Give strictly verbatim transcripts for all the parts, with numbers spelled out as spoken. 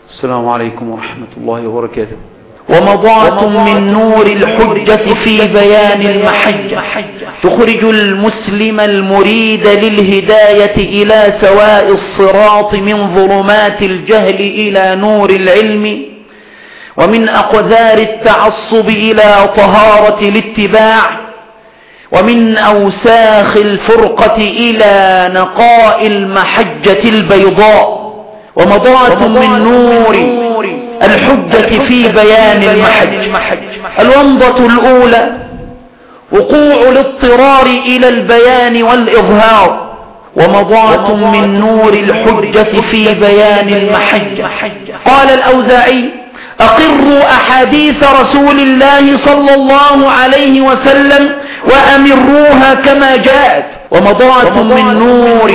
السلام عليكم ورحمة الله وبركاته. ومضاة من نور الحجة في بيان المحجة تخرج المسلم المريد للهداية إلى سواء الصراط من ظلمات الجهل إلى نور العلم، ومن أقذار التعصب إلى طهارة الاتباع، ومن أوساخ الفرقة إلى نقاء المحجة البيضاء. ومضاة من نور الحجة في بيان المحج. الومضة الأولى وقوع الاضطرار إلى البيان والإظهار. ومضاة من نور الحجة في بيان المحج. قال الأوزاعي: أقروا أحاديث رسول الله صلى الله عليه وسلم وأمروها كما جاءت. ومضاة من نور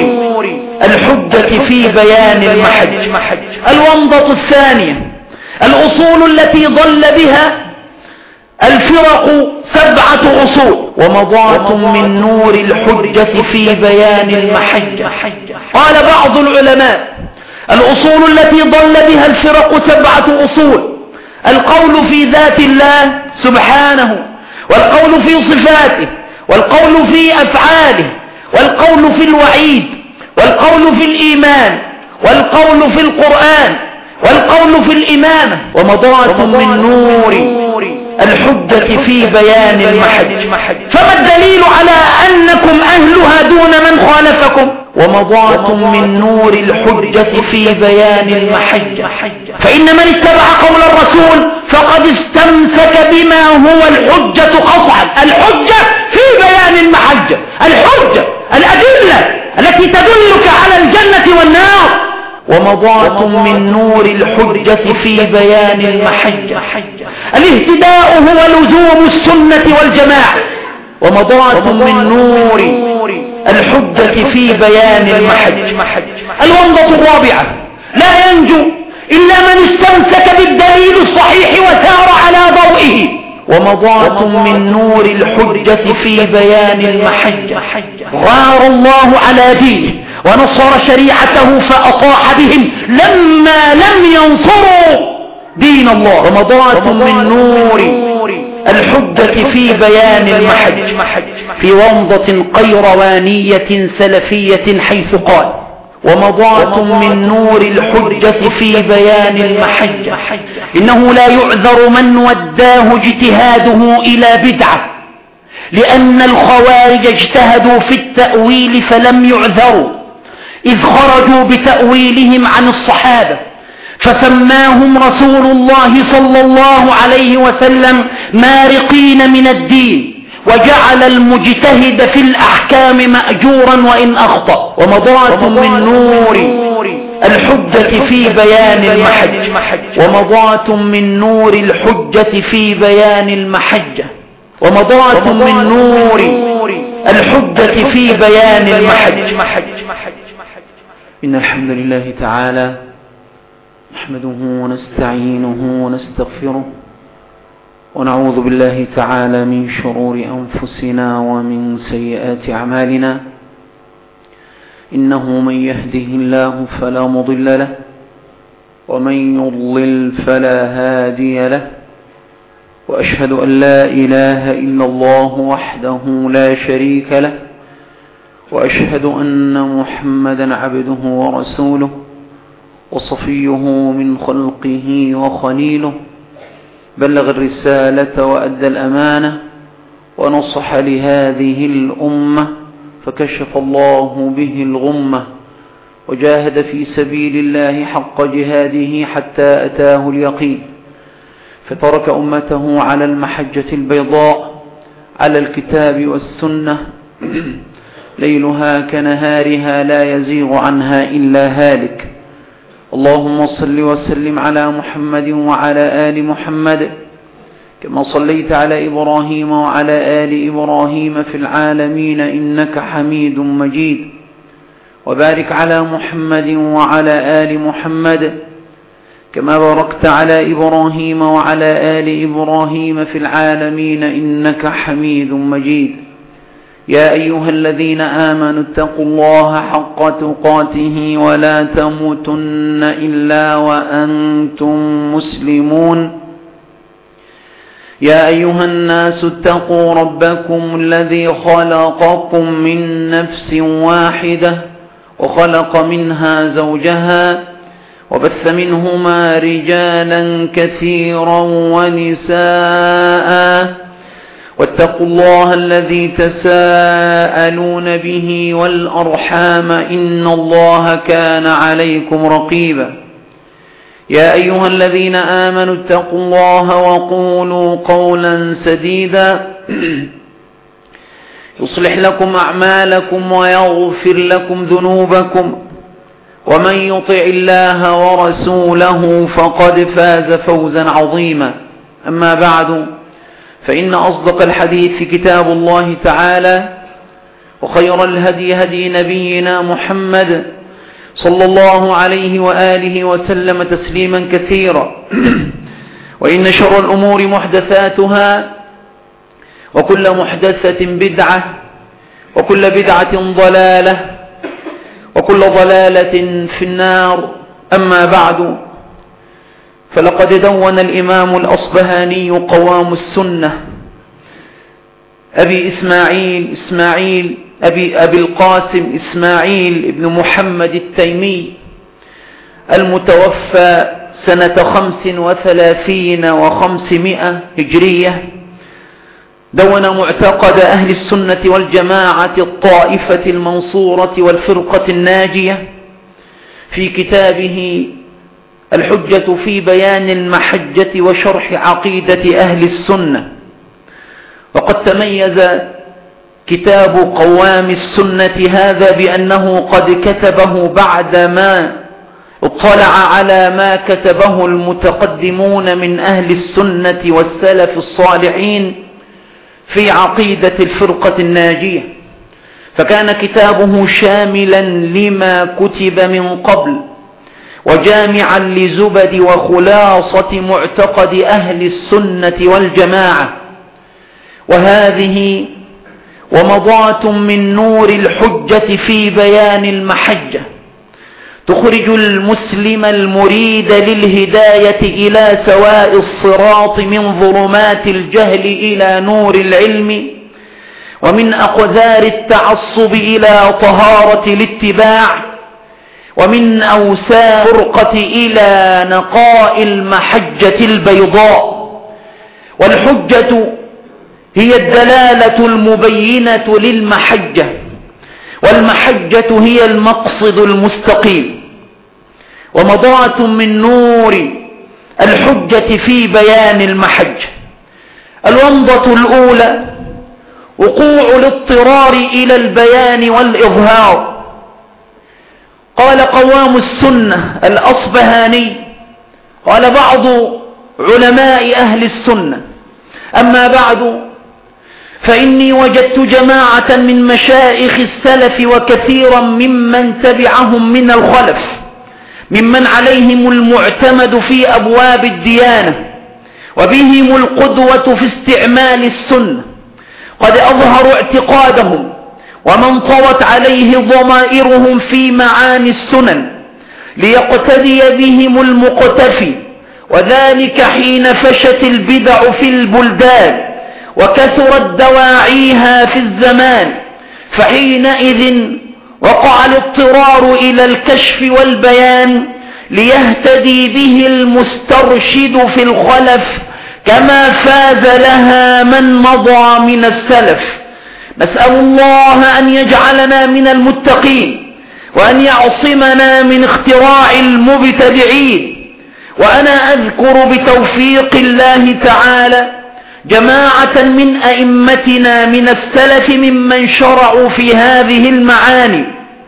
الحجة في بيان المحج. الومضة الثانية الأصول التي ضل بها الفرق سبعة أصول. ومضاة من نور الحجة في بيان المحج. قال بعض العلماء: الأصول التي ضل بها الفرق سبعة أصول: القول في ذات الله سبحانه، والقول في صفاته، والقول في أفعاله، والقول في الوعيد، والقول في الإيمان، والقول في القرآن، والقول في الإمامة. ومضاة من نور الحجة في بيان المحج. فما الدليل على أنكم أهلها دون من خالفكم؟ ومضاة من نور الحجة في بيان المحج. فإن من اتبع قول الرسول فقد استمسك بما هو الحجة قطعا. الحجة في بيان المحجة، الحجة الأدلة التي تدلك على الجنة والنار. ومضاة من نور الحجة في بيان المحجة. الاهتداء هو لزوم السنة والجماعة. ومضاة من نور الحجة في بيان المحج. الومضة الرابعة: لا ينجو إلا من استمسك بالدليل الصحيح وسار على ضوئه. ومضاة من نور الحجة في بيان المحج. غار الله على دينه ونصر شريعته فأطاح بهم لما لم ينصروا دين الله. ومضاة من نور الحجة في بيان المحج. في ومضة قيروانية سلفية حيث قال: ومضاة من نور الحجة في بيان المحج. إنه لا يعذر من وداه اجتهاده إلى بدعة، لأن الخوارج اجتهدوا في التأويل فلم يعذروا، إذ خرجوا بتأويلهم عن الصحابة، فسماهم رسول الله صلى الله عليه وسلم مارقين من الدين، وجعل المجتهد في الأحكام مأجورا وإن أخطأ. ومضاة من نور الحجة في بيان المحج. ومضاة من نور الحجة في بيان المحجة. ومضاة من نور الحجة في بيان المحج. إن الحمد لله تعالى نحمده ونستعينه ونستغفره، ونعوذ بالله تعالى من شرور أنفسنا ومن سيئات أعمالنا. إنه من يهده الله فلا مضل له، ومن يضلل فلا هادي له. وأشهد أن لا إله إلا الله وحده لا شريك له، وأشهد أن محمدا عبده ورسوله وصفيه من خلقه وخليله. بلغ الرسالة وأدى الأمانة ونصح لهذه الأمة، فكشف الله به الغمة، وجاهد في سبيل الله حق جهاده حتى أتاه اليقين، فترك أمته على المحجة البيضاء على الكتاب والسنة ليلها كنهارها لا يزيغ عنها إلا هالك. اللهم صل وسلم على محمد وعلى آل محمد كما صليت على إبراهيم وعلى آل إبراهيم في العالمين إنك حميد مجيد. وبارك على محمد وعلى آل محمد كما باركت على إبراهيم وعلى آل إبراهيم في العالمين إنك حميد مجيد. يا أيها الذين آمنوا اتقوا الله حق تقاته ولا تموتن إلا وأنتم مسلمون. يا أيها الناس اتقوا ربكم الذي خلقكم من نفس واحدة وخلق منها زوجها وبث منهما رجالا كثيرا ونساء واتقوا الله الذي تساءلون به والأرحام إن الله كان عليكم رقيبا. يا أيها الذين آمنوا اتقوا الله وقولوا قولا سديدا يصلح لكم أعمالكم ويغفر لكم ذنوبكم ومن يطع الله ورسوله فقد فاز فوزا عظيما. أما بعد، فإن أصدق الحديث كتاب الله تعالى، وخير الهدي هدي نبينا محمد صلى الله عليه وآله وسلم تسليما كثيرا. وإن شر الأمور محدثاتها، وكل محدثة بدعة، وكل بدعة ضلالة، وكل ضلالة في النار. أما بعد، فلقد دون الإمام الأصبهاني قوام السنة أبي إسماعيل إسماعيل أبي, أبي القاسم إسماعيل بن محمد التيمي المتوفى سنة خمس وثلاثين وخمسمائة هجرية، دون معتقد أهل السنة والجماعة الطائفة المنصورة والفرقة الناجية في كتابه الحجة في بيان المحجة وشرح عقيدة أهل السنة. وقد تميز كتاب قوام السنة هذا بأنه قد كتبه بعدما اطلع على ما كتبه المتقدمون من أهل السنة والسلف الصالحين في عقيدة الفرقة الناجية، فكان كتابه شاملا لما كتب من قبل وجامعا لزبد وخلاصة معتقد أهل السنة والجماعة. وهذه ومضات من نور الحجة في بيان المحجة تخرج المسلم المريد للهداية إلى سواء الصراط من ظلمات الجهل إلى نور العلم، ومن أقذار التعصب إلى طهارة الاتباع، ومن أوساع الفرقة إلى نقاء المحجة البيضاء. والحجة هي الدلالة المبينة للمحجة، والمحجة هي المقصد المستقيم. ومضاة من نور الحجة في بيان المحجة. الومضة الأولى وقوع الاضطرار إلى البيان والإظهار. قال قوام السنة الأصبهاني، قال بعض علماء أهل السنة: أما بعد، فإني وجدت جماعة من مشايخ السلف وكثيرا ممن تبعهم من الخلف ممن عليهم المعتمد في أبواب الديانة وبهم القدوة في استعمال السنة قد أظهروا اعتقادهم ومن طوت عليه ضمائرهم في معاني السنن ليقتدي بهم المقتفي، وذلك حين فشت البدع في البلدان وكثرت دواعيها في الزمان، فحينئذ وقع الاضطرار إلى الكشف والبيان ليهتدي به المسترشد في الخلف كما فاز لها من مضى من السلف. نسأل الله أن يجعلنا من المتقين وأن يعصمنا من اختراع المبتدعين. وأنا أذكر بتوفيق الله تعالى جماعة من أئمتنا من السلف ممن شرعوا في هذه المعاني،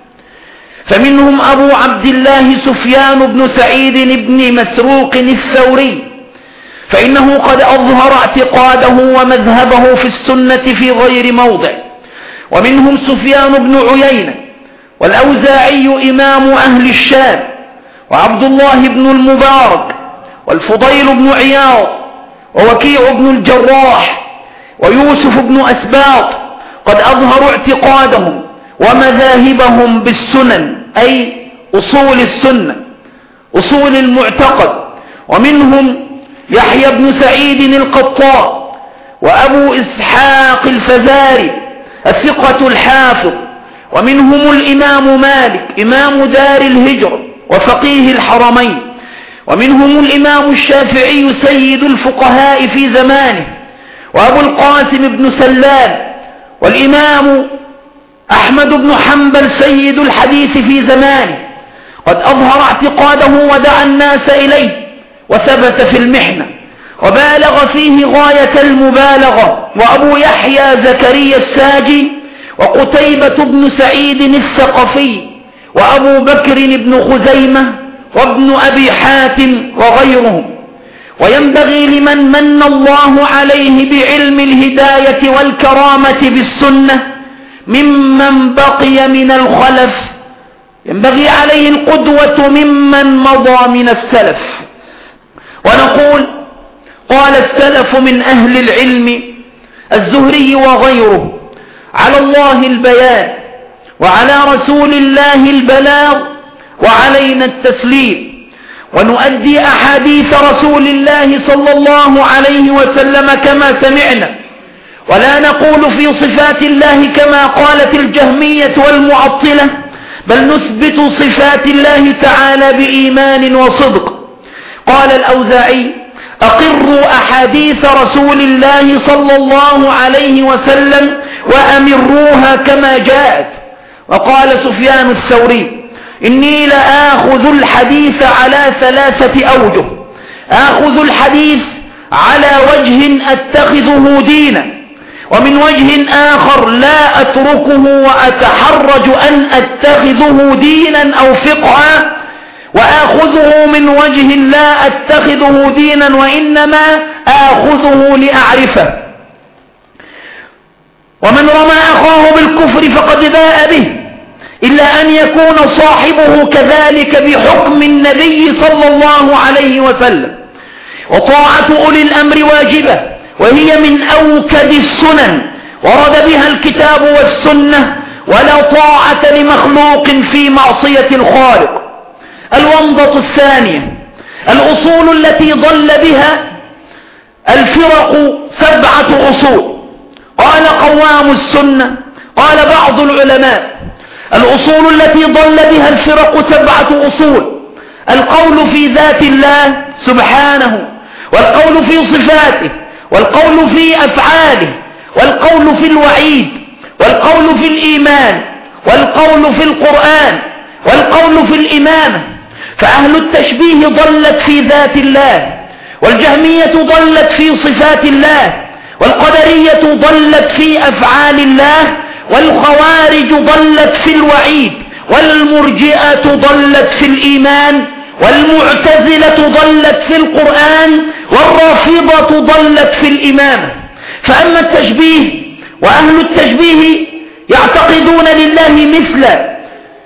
فمنهم أبو عبد الله سفيان بن سعيد بن مسروق الثوري، فإنه قد أظهر اعتقاده ومذهبه في السنة في غير موضع. ومنهم سفيان بن عيينة والأوزاعي إمام أهل الشام، وعبد الله بن المبارك، والفضيل بن عياض، ووكيع بن الجراح، ويوسف بن أسباط، قد أظهروا اعتقادهم ومذاهبهم بالسنن، أي أصول السنة، أصول المعتقد. ومنهم يحيى بن سعيد القطان، وأبو إسحاق الفزاري الثقة الحافظ، ومنهم الإمام مالك إمام دار الهجرة وفقيه الحرمين، ومنهم الإمام الشافعي سيد الفقهاء في زمانه، وأبو القاسم بن سلام، والإمام أحمد بن حنبل سيد الحديث في زمانه، قد أظهر اعتقاده ودعا الناس إليه وثبت في المحنة وبالغ فيه غاية المبالغة. وأبو يحيى زكريا الساجي، وقتيبة بن سعيد الثقفي، وأبو بكر بن خزيمة، وابن أبي حاتم وغيرهم. وينبغي لمن من الله عليه بعلم الهداية والكرامة بالسنة ممن بقي من الخلف، ينبغي عليه القدوة ممن مضى من السلف. ونقول قال السلف من أهل العلم الزهري وغيره: على الله البيان، وعلى رسول الله البلاغ، وعلينا التسليم، ونؤدي أحاديث رسول الله صلى الله عليه وسلم كما سمعنا، ولا نقول في صفات الله كما قالت الجهمية والمعطلة، بل نثبت صفات الله تعالى بإيمان وصدق. قال الأوزاعي: أقروا أحاديث رسول الله صلى الله عليه وسلم وأمروها كما جاءت. وقال سفيان الثوري: إني لآخذ الحديث على ثلاثة أوجه: آخذ الحديث على وجه أتخذه دينا، ومن وجه آخر لا أتركه وأتحرج أن أتخذه دينا أو فقها، وآخذه من وجه لا أتخذه دينا وإنما آخذه لأعرفه. ومن رمى أخاه بالكفر فقد باء به، إلا أن يكون صاحبه كذلك بحكم النبي صلى الله عليه وسلم. وطاعة أولي الأمر واجبة، وهي من أوكد السنن ورد بها الكتاب والسنة، ولا طاعة لمخلوق في معصية الخالق. الومضة الثانية: الأصول التي ضل بها الفرق سبعة أصول. قال قوام السنة، قال بعض العلماء: الأصول التي ضل بها الفرق سبعة أصول: القول في ذات الله سبحانه، والقول في صفاته، والقول في أفعاله، والقول في الوعيد، والقول في الإيمان، والقول في القرآن، والقول في الإمامة. فأهل التشبيه ضلت في ذات الله، والجهمية ضلت في صفات الله، والقدرية ضلت في أفعال الله، والخوارج ضلت في الوعيد، والمرجئة ضلت في الإيمان، والمعتزلة ضلت في القرآن، والرافضة ضلت في الإمامة. فأما التشبيه، وأهل التشبيه يعتقدون لله مثلا،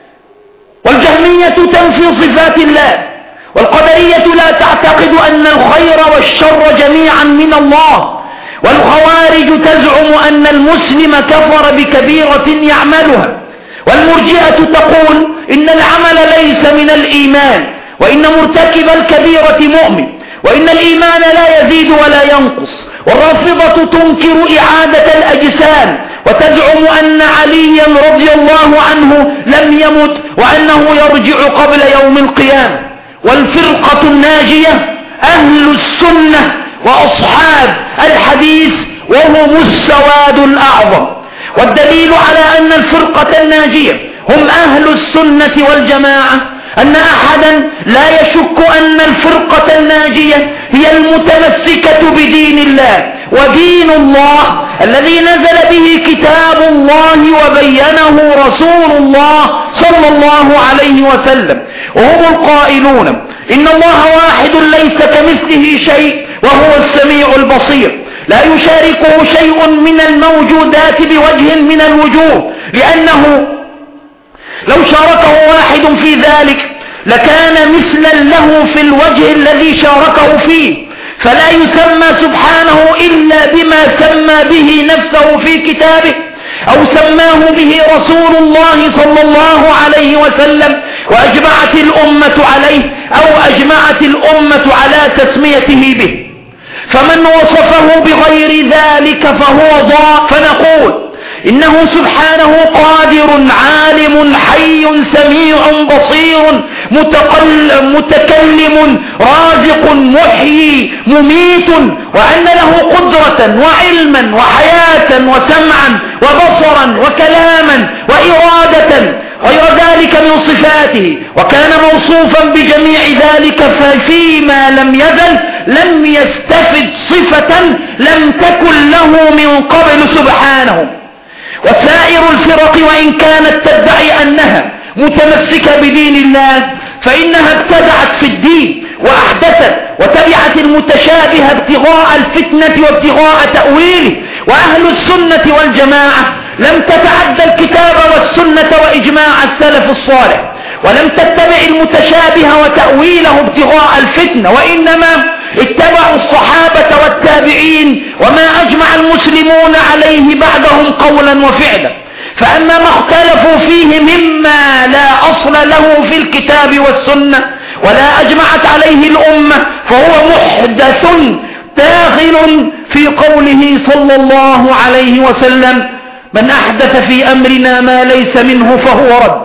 والجهمية تنفي صفات الله، والقدرية لا تعتقد أن الخير والشر جميعا من الله، والخوارج تزعم أن المسلم كفر بكبيرة يعملها، والمرجئة تقول إن العمل ليس من الإيمان، وإن مرتكب الكبيرة مؤمن، وإن الإيمان لا يزيد ولا ينقص. والرافضة تنكر إعادة الأجسام، وتزعم أن عليا رضي الله عنه لم يمت، وأنه يرجع قبل يوم القيامة. والفرقة الناجية أهل السنة وأصحاب الحديث، وهم السواد الأعظم. والدليل على أن الفرقة الناجية هم أهل السنة والجماعة أن أحدا لا يشك أن الفرقة الناجية هي المتمسكة بدين الله، ودين الله الذي نزل به كتاب الله وبينه رسول الله صلى الله عليه وسلم. وهم القائلون إن الله واحد ليس كمثله شيء وهو السميع البصير، لا يشاركه شيء من الموجودات بوجه من الوجوه، لأنه لو شاركه واحد في ذلك لكان مثلا له في الوجه الذي شاركه فيه، فلا يسمى سبحانه إلا بما سمى به نفسه في كتابه، أو سماه به رسول الله صلى الله عليه وسلم وأجمعت الأمة عليه أو أجمعت الأمة على تسميته به. فمن وصفه بغير ذلك فهو ضال. فنقول إنه سبحانه قادر عالم حي سميع بصير متكلم رازق محيي مميت، وأن له قدرة وعلما وحياة وسمعا وبصرا وكلاما وإرادة غير ذلك من صفاته، وكان موصوفا بجميع ذلك ففيما لم يزل لم يستفد صفة لم تكن له من قبل سبحانه. وسائر الفرق وإن كانت تدعي أنها متمسكة بدين الله فإنها ابتدعت في الدين وأحدثت وتبعت المتشابه ابتغاء الفتنة وابتغاء تأويله. وأهل السنة والجماعة لم تتعدى الكتاب والسنة وإجماع السلف الصالح، ولم تتبع المتشابه وتأويله ابتغاء الفتنة، وإنما اتبعوا الصحابة والتابعين وما أجمع المسلمون عليه بعدهم قولا وفعلا. فأما ما اختلفوا فيه مما لا أصل له في الكتاب والسنة ولا أجمعت عليه الأمة فهو محدث داخل في قوله صلى الله عليه وسلم: من أحدث في أمرنا ما ليس منه فهو رد.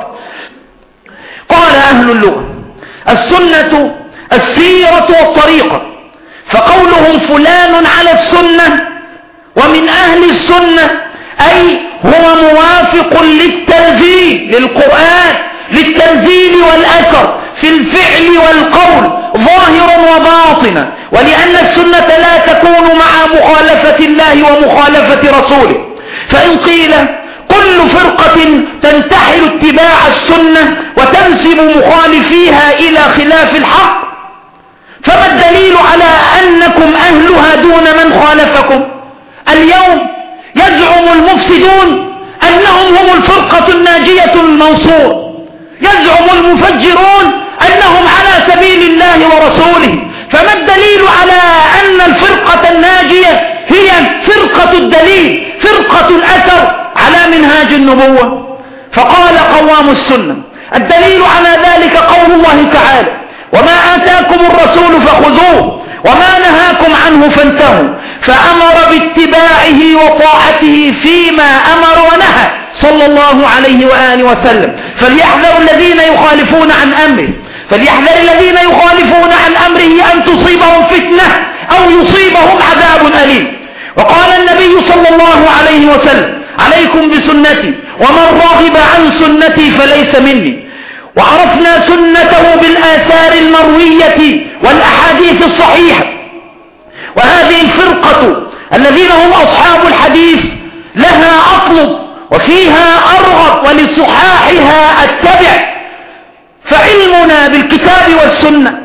قال أهل اللغة: السنة السيرة والطريقة، فقولهم فلان على السنة ومن أهل السنة أي هو موافق للتنزيل للقرآن للتنزيل والأثر في الفعل والقول ظاهرا وباطنا، ولأن السنة لا تكون مع مخالفة الله ومخالفة رسوله. فإن قيل كل فرقة تنتحل اتباع السنة وتنسب مخالفيها إلى خلاف الحق، فما الدليل على أنكم أهلها دون من خالفكم؟ اليوم يزعم المفسدون أنهم هم الفرقة الناجية المنصور، يزعم المفجرون أنهم على سبيل الله ورسوله. فما الدليل على أن الفرقة الناجية هي فرقة الدليل فرقة الأثر على منهاج النبوة؟ فقال قوام السنة: الدليل على ذلك قول الله تعالى: وما آتاكم الرسول فخذوه وما نهاكم عنه فانتهوا. فأمر باتباعه وطاعته فيما أمر ونهى صلى الله عليه وآله وسلم. فليحذر الذين يخالفون عن أمره فليحذر الذين يخالفون عن أمره أن تصيبهم فتنة أو يصيبهم عذاب أليم. وقال النبي صلى الله عليه وسلم: عليكم بسنتي ومن راغب عن سنتي فليس مني. وعرفنا سنته بالآثار المروية والأحاديث الصحيحة. وهذه الفرقة الذين هم أصحاب الحديث لها أطلب وفيها أرغب ولصحاحها أتبع. فعلمنا بالكتاب والسنة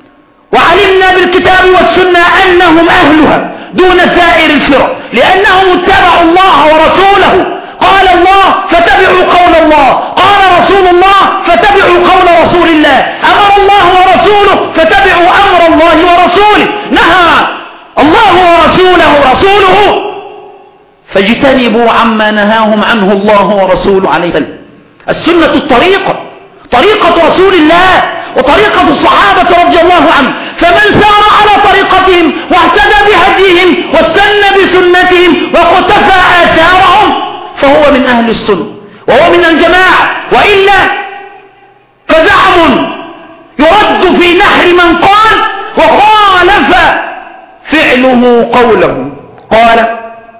وعلمنا بالكتاب والسنة أنهم أهلها دون سائر الفرق، لأنهم اتبعوا الله ورسوله. قال الله فتبعوا قول الله، قال رسول الله فتبعوا قول رسول الله، أمر الله ورسوله فتبعوا أمر الله ورسوله، نهى الله ورسوله رسوله فاجتنبوا عما نهاهم عنه الله ورسوله عليه وسلم. السنة الطريقة، طريقة رسول الله وطريقة الصحابة رضي الله عنهم. فمن سار على طريقتهم واهتدى بهديهم واستنى بسنتهم واقتفى آثارهم فهو من أهل السنة وهو من الجماعة. وإلا فزعم يرد في نحر من قال وخالف فعله قوله. قال: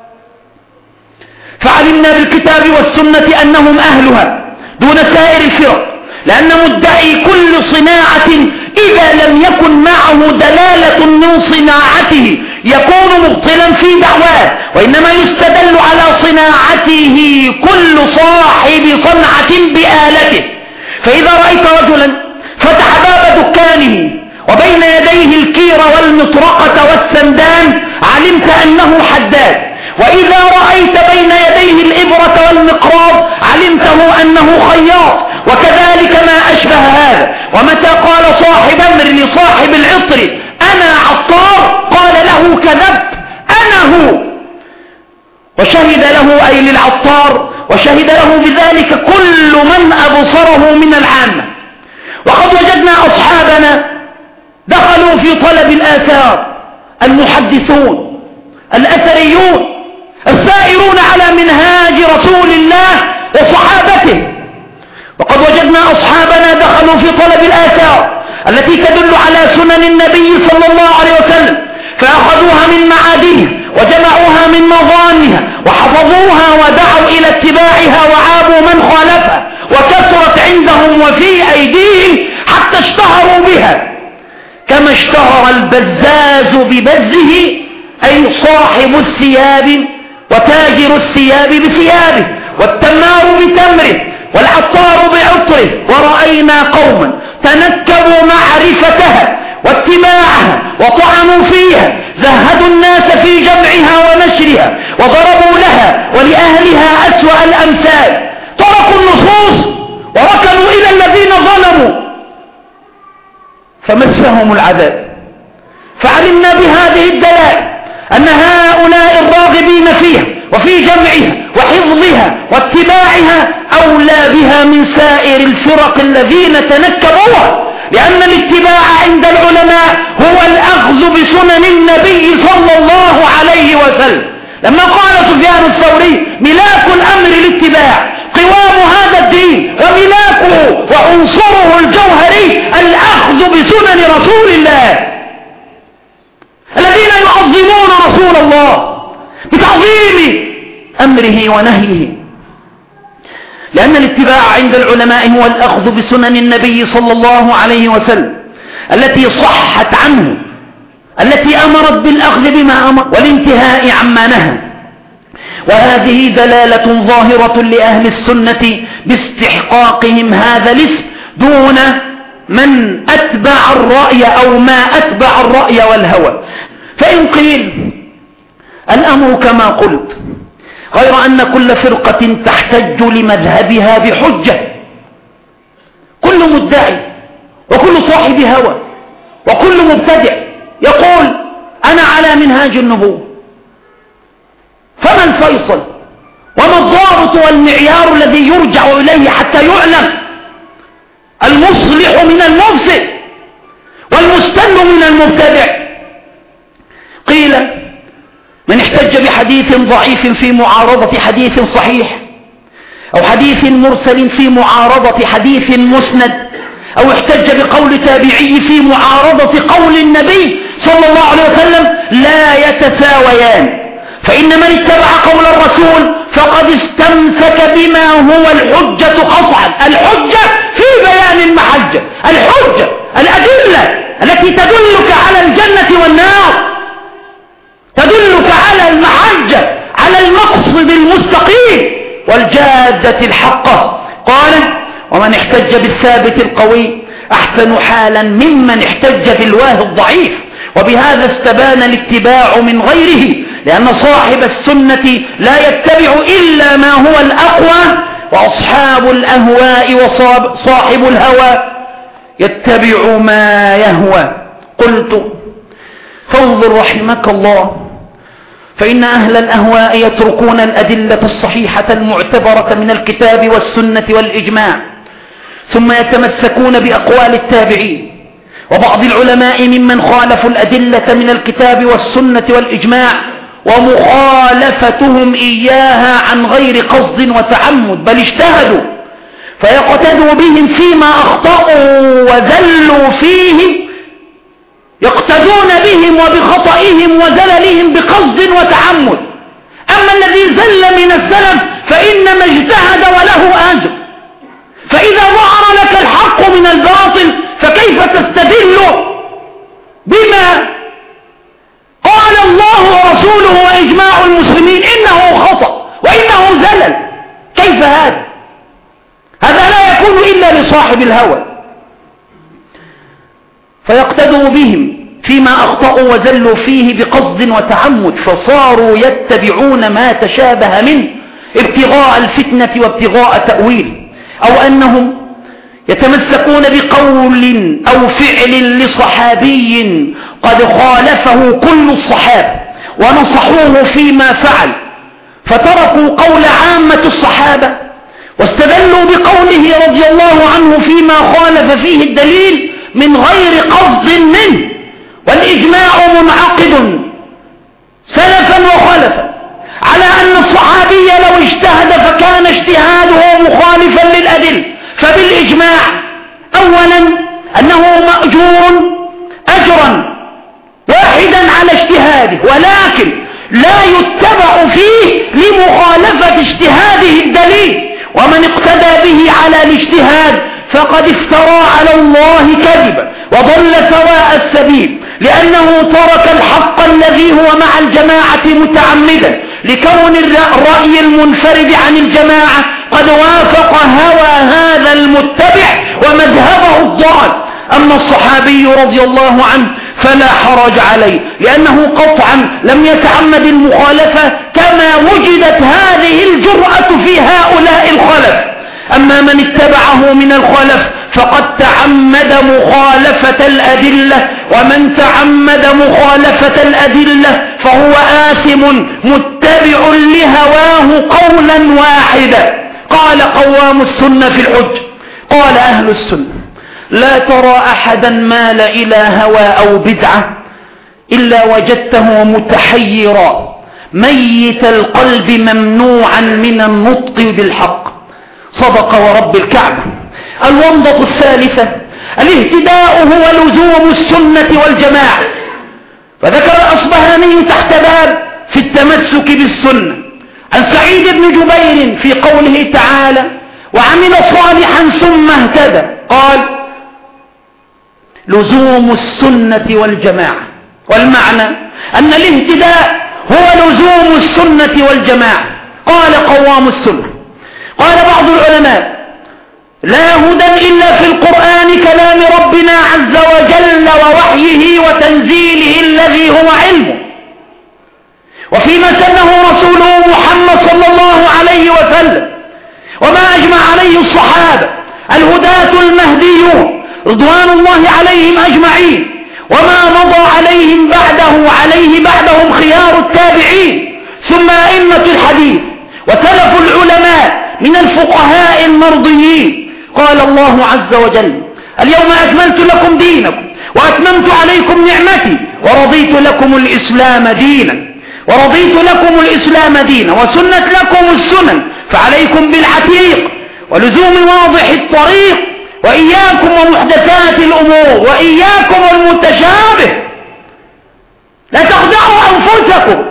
فعلمنا بالكتاب والسنة أنهم أهلها دون سائر الفرق، لأن مدعي كل صناعة إذا لم يكن معه دلالة من صناعته يكون مبطلا في دعواه، وإنما يستدل على صناعته كل صاحب صنعة بآلته. فإذا رأيت رجلا فتح باب دكانه وبين يديه الكير والمطرقة والسندان علمت أنه حداد، وإذا رأيت بين يديه الإبرة والمقراض علمته أنه خياط، وكذلك ما أشبه هذا. ومتى قال صاحب أمر لصاحب العطر أنا عطار قال له كذبت أنا هو، وشهد له أي للعطار، وشهد له بذلك كل من أبصره من العامة. وقد وجدنا أصحابنا دخلوا في طلب الآثار، المحدثون الأثريون السائرون على منهاج رسول الله وصحابته. وقد وجدنا أصحابنا دخلوا في طلب الآثار التي تدل على سنن النبي صلى الله عليه وسلم، فأخذوها من معادنها وجمعوها من مظانها وحفظوها ودعوا إلى اتباعها وعابوا من خالفها، وكثرت عندهم وفي أيديهم حتى اشتهروا بها، كما اشتهر البزاز ببزه أي صاحب الثياب وتاجر الثياب بثيابه، والتمار بتمره، والعطار بعطره. ورأينا قوما تنكبوا معرفتها واتباعها وطعنوا فيها، زهدوا الناس في جمعها ونشرها، وضربوا لها ولأهلها أسوأ الأمثال، تركوا النصوص وركنوا إلى الذين ظلموا فمسهم العذاب. فعلمنا بهذه الدلائل أن هؤلاء الراغبين فيها وفي جمعها وحفظها واتباعها أولى بها من سائر الفرق الذين تنكبوها، لأن الاتباع عند العلماء هو الأخذ بسنن النبي صلى الله عليه وسلم. لما قال سفيان الثوري: ملاك الأمر الاتباع، قوام هذا الدين وملاكه وعنصره الجوهري الأخذ بسنن رسول الله. الذين يعظمون رسول الله بتعظيم أمره ونهيه، لأن الاتباع عند العلماء هو الأخذ بسنن النبي صلى الله عليه وسلم التي صحت عنه، التي أمرت بالأخذ بما أمر والانتهاء عما نهى. وهذه دلالة ظاهرة لأهل السنة باستحقاقهم هذا الاسم دون من أتبع الرأي أو ما أتبع الرأي والهوى. فإن قيل الأمر كما قلت، غير أن كل فرقة تحتج لمذهبها بحجة، كل مدعي وكل صاحب هوى وكل مبتدع يقول أنا على منهاج النبوة، فما الفيصل وما الضابط والمعيار الذي يرجع إليه حتى يعلم المصلح من المفسد والمستن من المبتدع؟ قيل من احتج بحديث ضعيف في معارضة حديث صحيح، أو حديث مرسل في معارضة حديث مسند، أو احتج بقول تابعي في معارضة قول النبي صلى الله عليه وسلم، لا يتساويان. فإن من اتبع قول الرسول فقد استمسك بما هو الحجة قطعا. الحجة في بيان المحجة، الحجة الأدلة التي تدلك على الجنة والنار، تدلك على المحجة، على المقصد المستقيم والجادة الحقة. قال ومن احتج بالثابت القوي أحسن حالا ممن احتج بالواه الضعيف. وبهذا استبان الاتباع من غيره، لأن صاحب السنة لا يتبع إلا ما هو الأقوى، وأصحاب الأهواء وصاحب الهوى يتبع ما يهوى. قلت فانظر رحمك الله، فإن أهل الأهواء يتركون الأدلة الصحيحة المعتبرة من الكتاب والسنة والإجماع، ثم يتمسكون بأقوال التابعين وبعض العلماء ممن خالفوا الأدلة من الكتاب والسنة والإجماع، ومخالفتهم إياها عن غير قصد وتعمد، بل اجتهدوا فيقتدوا بهم فيما أخطأوا وزلوا فيه، يقتدون بهم وبخطئهم وزللهم بقصد وتعمد. أما الذي زل من السلف فإنما اجتهد وله أجر. فإذا ظهر لك الحق من الباطل فكيف تستدل بما قال الله ورسوله وإجماع المسلمين إنه خطأ وإنه زلل؟ كيف هذا؟ هذا لا يكون إلا لصاحب الهوى. فيقتدوا بهم فيما أخطأوا وزلوا فيه بقصد وتعمد، فصاروا يتبعون ما تشابه منه ابتغاء الفتنة وابتغاء تأويل، أو أنهم يتمسكون بقول أو فعل لصحابي قد خالفه كل الصحابة ونصحوه فيما فعل، فتركوا قول عامة الصحابة واستدلوا بقوله رضي الله عنه فيما خالف فيه الدليل من غير قصد منه، والإجماع منعقد سلفا وخلفا على أن الصحابي لو اجتهد فكان اجتهاده مخالفا للأدلة، فبالإجماع أولا أنه مأجور أجرا واحدا على اجتهاده، ولكن لا يتبع فيه لمخالفة اجتهاده الدليل، ومن اقتدى به على الاجتهاد فقد افترى على الله كذبا وضل سواء السبيل، لأنه ترك الحق الذي هو مع الجماعة متعمدا لكون الرأي المنفرد عن الجماعة قد وافق هوى هذا المتبع ومذهبه الضال. أما الصحابي رضي الله عنه فلا حرج عليه، لأنه قطعا لم يتعمد المخالفة كما وجدت هذه الجرأة في هؤلاء الخلف. أما من اتبعه من الخلف فقد تعمد مخالفة الأدلة، ومن تعمد مخالفة الأدلة فهو آثم متبع لهواه قولا واحدا. قال قوام السنة في الحج، قال أهل السنة لا ترى أحدا مال إلى هوى أو بدعة إلا وجدته متحيرا ميت القلب ممنوعا من النطق بالحق. صدق ورب الكعبة. الومضة الثالثة الاهتداء هو لزوم السنة والجماعة. فذكر الأصبهاني تحت باب في التمسك بالسنة عن سعيد بن جبير في قوله تعالى وعمل صالحا ثم اهتدى، قال لزوم السنة والجماعة، والمعنى أن الاهتداء هو لزوم السنة والجماعة. قال قوام السنة، قال بعض العلماء لا هدى إلا في القرآن كلام ربنا عز وجل ووحيه وتنزيله الذي هو علمه، وفيما سنه رسوله محمد صلى الله عليه وسلم وما أجمع عليه الصحابة الهداة المهديون رضوان الله عليهم أجمعين، وما مضى عليهم بعده عليه بعدهم خيار التابعين ثم أئمة الحديث وسلف العلماء من الفقهاء المرضيين. قال الله عز وجل اليوم أكملت لكم دينكم وأتممت عليكم نعمتي ورضيت لكم الإسلام دينا ورضيت لكم الإسلام دينا وسنت لكم السنن فعليكم بالعتيق ولزوم واضح الطريق وإياكم ومحدثات الأمور وإياكم المتشابه. لا تخدعوا أنفسكم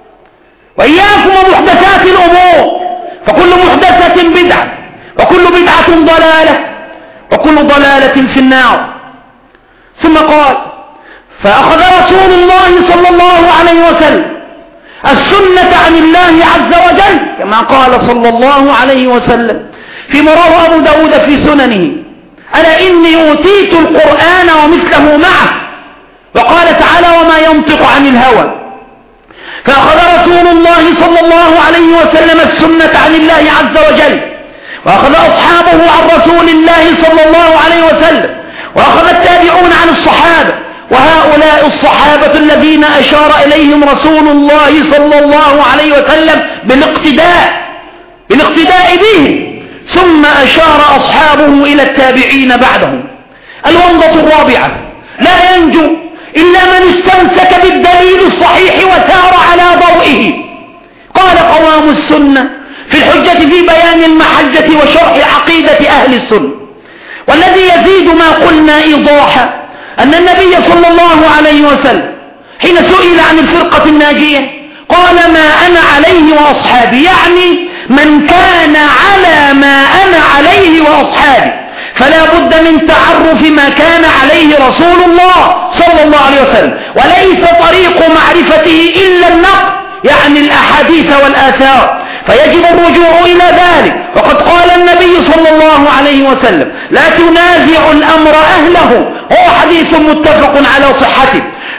وإياكم ومحدثات الأمور، فكل محدثة بدعة وكل بدعة ضلالة وكل ضلالة في النار. ثم قال فأخذ رسول الله صلى الله عليه وسلم السنة عن الله عز وجل كما قال صلى الله عليه وسلم فيما رواه أبو داود في سننه ألا إني أوتيت القرآن ومثله معه، وقال تعالى وما ينطق عن الهوى. فأخذ رسول الله صلى الله عليه وسلم السنة عن الله عز وجل، وأخذ أصحابه عن رسول الله صلى الله عليه وسلم، وأخذ التابعون عن الصحابة، وهؤلاء الصحابة الذين أشار إليهم رسول الله صلى الله عليه وسلم بالاقتداء بالاقتداء بهم، ثم أشار أصحابه إلى التابعين بعدهم. الومضة الرابعة لا ينجو إلا من استمسك بالدليل الصحيح وسار على ضوئه. قال قوام السنة في الحجة في بيان المحجة وشرح عقيدة أهل السنة، والذي يزيد ما قلنا إيضاحا أن النبي صلى الله عليه وسلم حين سئل عن الفرقة الناجية قال ما أنا عليه وأصحابي، يعني من كان على ما أنا عليه وأصحابي، فلا بد من تعرف ما كان عليه رسول الله صلى الله عليه وسلم، وليس طريق معرفته إلا النقل يعني الأحاديث والآثار، فيجب الرجوع إلى ذلك. وقد قال النبي صلى الله عليه وسلم لا تنازع الأمر أهله، هو حديث متفق على صحته،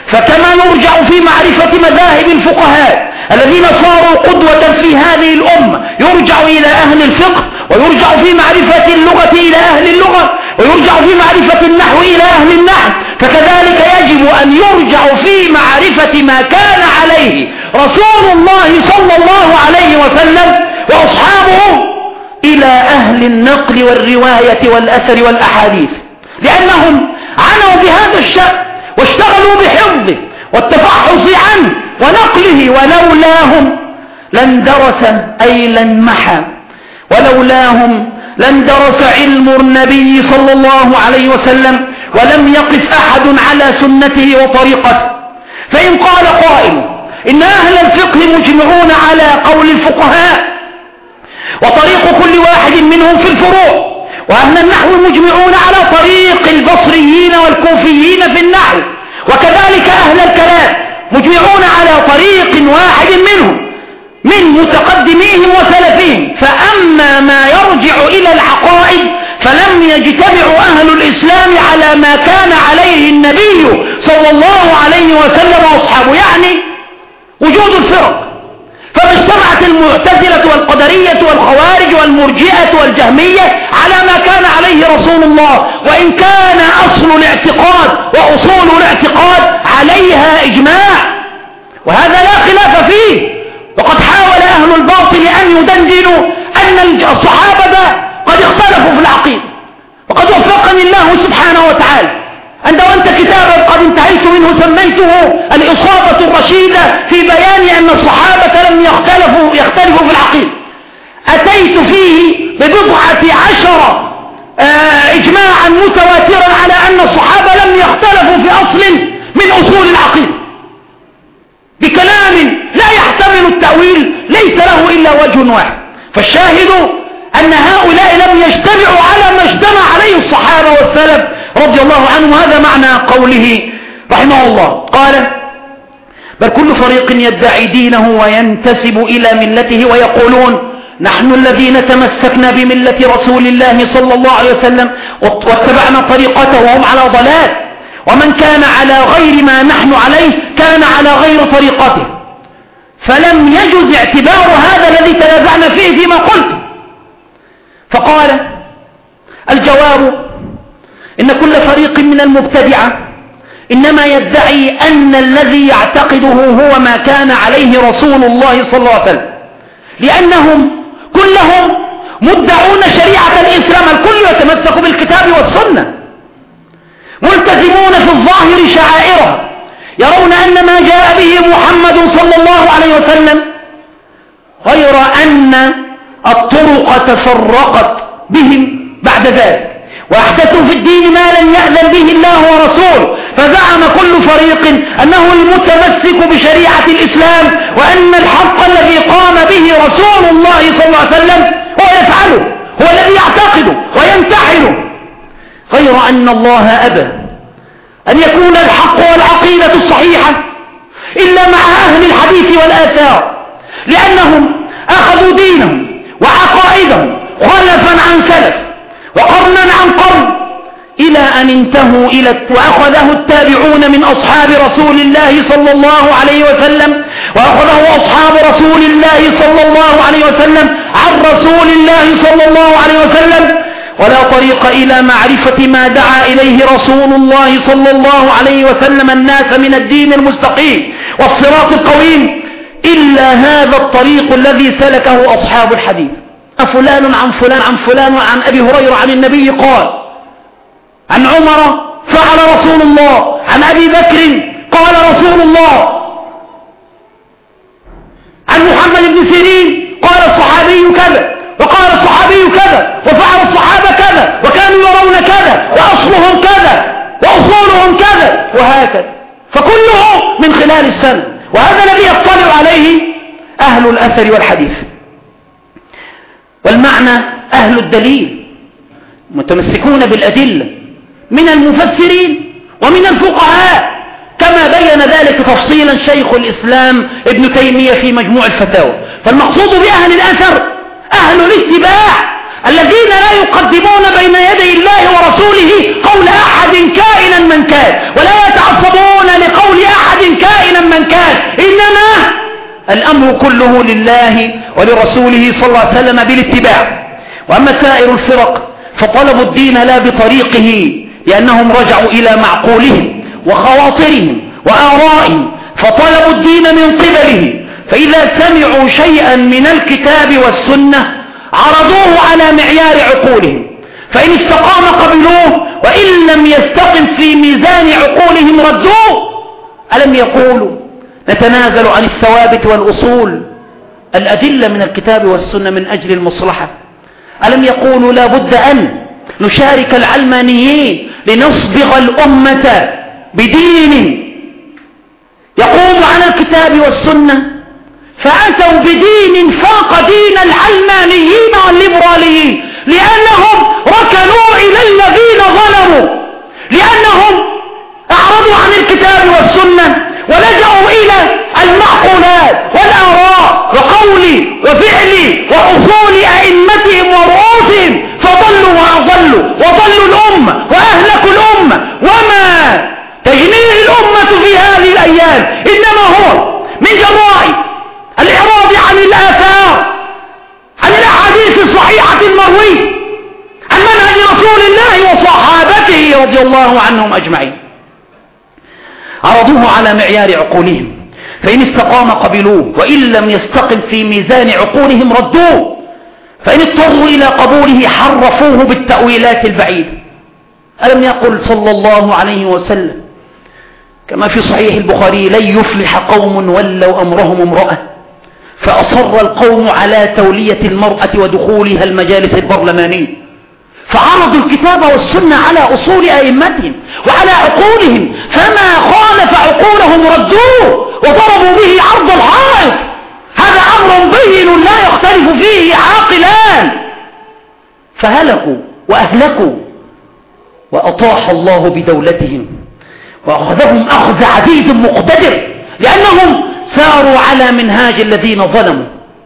فكما يرجع في معرفة مذاهب الفقهاء الذين صاروا قدوة في هذه الأمة يرجع إلى أهل الفقه، ويرجع في معرفة اللغة إلى أهل اللغة، ويرجع في معرفة النحو إلى أهل النحو، فكذلك يجب أن يرجع في معرفة ما كان عليه رسول الله صلى الله عليه وسلم وأصحابه إلى أهل النقل والرواية والأثر والأحاديث، لأنهم عنوا بهذا الشأن واشتغلوا بحفظه والتفحص عنه ونقله، ولولاهم لاندرس أي لانمحى، ولولاهم لاندرس علم النبي صلى الله عليه وسلم ولم يقف أحد على سنته وطريقته. فإن قال قائل إن أهل الفقه مجمعون على قول الفقهاء وطريق كل واحد منهم في الفروع، وأهل النحو مجمعون على طريق البصريين والكوفيين في النحو، وكذلك أهل الكلام مجمعون على طريق واحد منهم من متقدميهم وسلفهم، فأما ما يرجع إلى العقائد فلم يجتمع أهل الإسلام على ما كان عليه النبي صلى الله عليه وسلم وأصحابه، يعني وجود الفرق، فما اجتمعت المعتزلة والقدرية والخوارج والمرجئة والجهمية على ما كان عليه رسول الله، وإن كان أصل الاعتقاد وأصول الاعتقاد عليها إجماع، وهذا لا خلاف فيه. وقد حاول أهل الباطل أن يدندنوا أن الصحابة قد اختلفوا في العقيدة، وقد وفقني الله سبحانه وتعالى أن دونت كتابا قد انتهيت منه سميته الإصابة الرشيدة في بيان أن الصحابة لم يختلفوا يختلفوا في العقيدة. أتيت فيه ببضعة عشر إجماعا متواترا على أن الصحابة لم يختلفوا في أصل من أصول العقيدة، بكلام لا يحتمل التأويل ليس له إلا وجه واحد. فالشاهد أن هؤلاء لم يجتمعوا على ما اجتمع عليه الصحابة والسلف رضي الله عنهم. هذا معنى قوله رحمه الله. قال: بل كل فريق يدعي دينه وينتسب إلى ملته ويقولون نحن الذين تمسكنا بملة رسول الله صلى الله عليه وسلم واتبعنا طريقته وهم على ضلال، ومن كان على غير ما نحن عليه كان على غير طريقته، فلم يجز اعتبار هذا الذي تنازعنا فيه فيما قلت. فقال: الجواب إن كل فريق من المبتدعة إنما يدعي أن الذي يعتقده هو ما كان عليه رسول الله صلى الله عليه وسلم، لأنهم كلهم مدعون شريعة الإسلام، الكل يتمسك بالكتاب والسنة، ملتزمون في الظاهر شعائرها، يرون أن ما جاء به محمد صلى الله عليه وسلم، غير أن الطرق تفرقت بهم بعد ذلك واحدثوا في الدين ما لم يأذن به الله ورسوله، فزعم كل فريق أنه المتمسك بشريعة الإسلام، وأن الحق الذي قام به رسول الله صلى الله عليه وسلم هو يفعله، هو الذي يعتقده ويمتحنه، غير أن الله أبى أن يكون الحق والعقيدة الصحيحة إلا مع أهل الحديث والآثار، لأنهم أخذوا دينهم وعقائدهم خلفا عن سلف وقرنا عن قرن، إلى أن انتهوا إلى وأخذه التابعون من أصحاب رسول الله صلى الله عليه وسلم، وأخذه أصحاب رسول الله صلى الله عليه وسلم عن رسول الله صلى الله عليه وسلم، ولا طريق إلى معرفة ما دعا إليه رسول الله صلى الله عليه وسلم الناس من الدين المستقيم والصراط القويم إلا هذا الطريق الذي سلكه أصحاب الحديث. أفلان عن فلان عن فلان وعن أبي هريرة عن النبي قال، عن عمر فعل رسول الله، عن أبي بكر قال رسول الله، عن محمد بن سيرين قال الصحابي كذا وقال الصحابي كذا وفعل الصحابة كذا وكانوا يرون كذا وأصلهم كذا وأصولهم كذا وهكذا، فكله من خلال السنة، وهذا الذي يطلع عليه أهل الأثر والحديث. والمعنى أهل الدليل متمسكون بالأدلة من المفسرين ومن الفقهاء، كما بين ذلك تفصيلا شيخ الإسلام ابن تيمية في مجموع الفتاوى. فالمقصود بأهل الأثر أهل الاتباع الذين لا يقدمون بين يدي الله ورسوله قول أحد كائنا من كان، ولا يتعصبون لقول أحد الأمر كله لله ولرسوله صلى الله عليه وسلم بالاتباع. وأما سائر الفرق فطلبوا الدين لا بطريقه، لأنهم رجعوا إلى معقولهم وخواطرهم وآرائهم، فطلبوا الدين من قبله. فإذا سمعوا شيئا من الكتاب والسنة عرضوه على معيار عقولهم، فإن استقام قبلوه، وإن لم يستقم في ميزان عقولهم ردوه. ألم يقولوا نتنازل عن الثوابت والأصول الأدلة من الكتاب والسنة من أجل المصلحة؟ ألم يقولوا لا بد أن نشارك العلمانيين لنصبغ الأمة بدين يقوم على الكتاب والسنة؟ فأتوا بدين فاق دين العلمانيين والليبراليين، لأنهم ركنوا إلى الذين ظلموا، لأنهم أعرضوا عن الكتاب والسنة ولجأوا إلى المعقولات والآراء وقول وفعل وأصول أئمتهم ورؤوسهم، فضلوا وأضلوا وضلوا الأمة وأهلكوا الأمة. وما تجنيه الأمة في هذه الأيام إنما هو من جراء الإعراض عن الآثار، عن الأحاديث الصحيحة المروية، عن منهج رسول الله وصحابته رضي الله عنهم أجمعين. عرضوه على معيار عقولهم، فإن استقام قبلوه، وإن لم يستقم في ميزان عقولهم ردوه، فإن اضطروا إلى قبوله حرفوه بالتأويلات البعيدة. ألم يقل صلى الله عليه وسلم كما في صحيح البخاري: لن يفلح قوم ولوا أمرهم امرأة فأصر القوم على تولية المرأة ودخولها المجالس البرلمانية، فعرضوا الكتاب والسنة على أصول أئمتهم وعلى عقولهم، فما خالف عقولهم ردوه وضربوا به عرض الحائط. هذا أمر بين لا يختلف فيه عاقلان، فهلكوا وأهلكوا، وأطاح الله بدولتهم وأخذهم أخذ عزيز مقتدر، لأنهم ساروا على منهاج الذين ظلموا.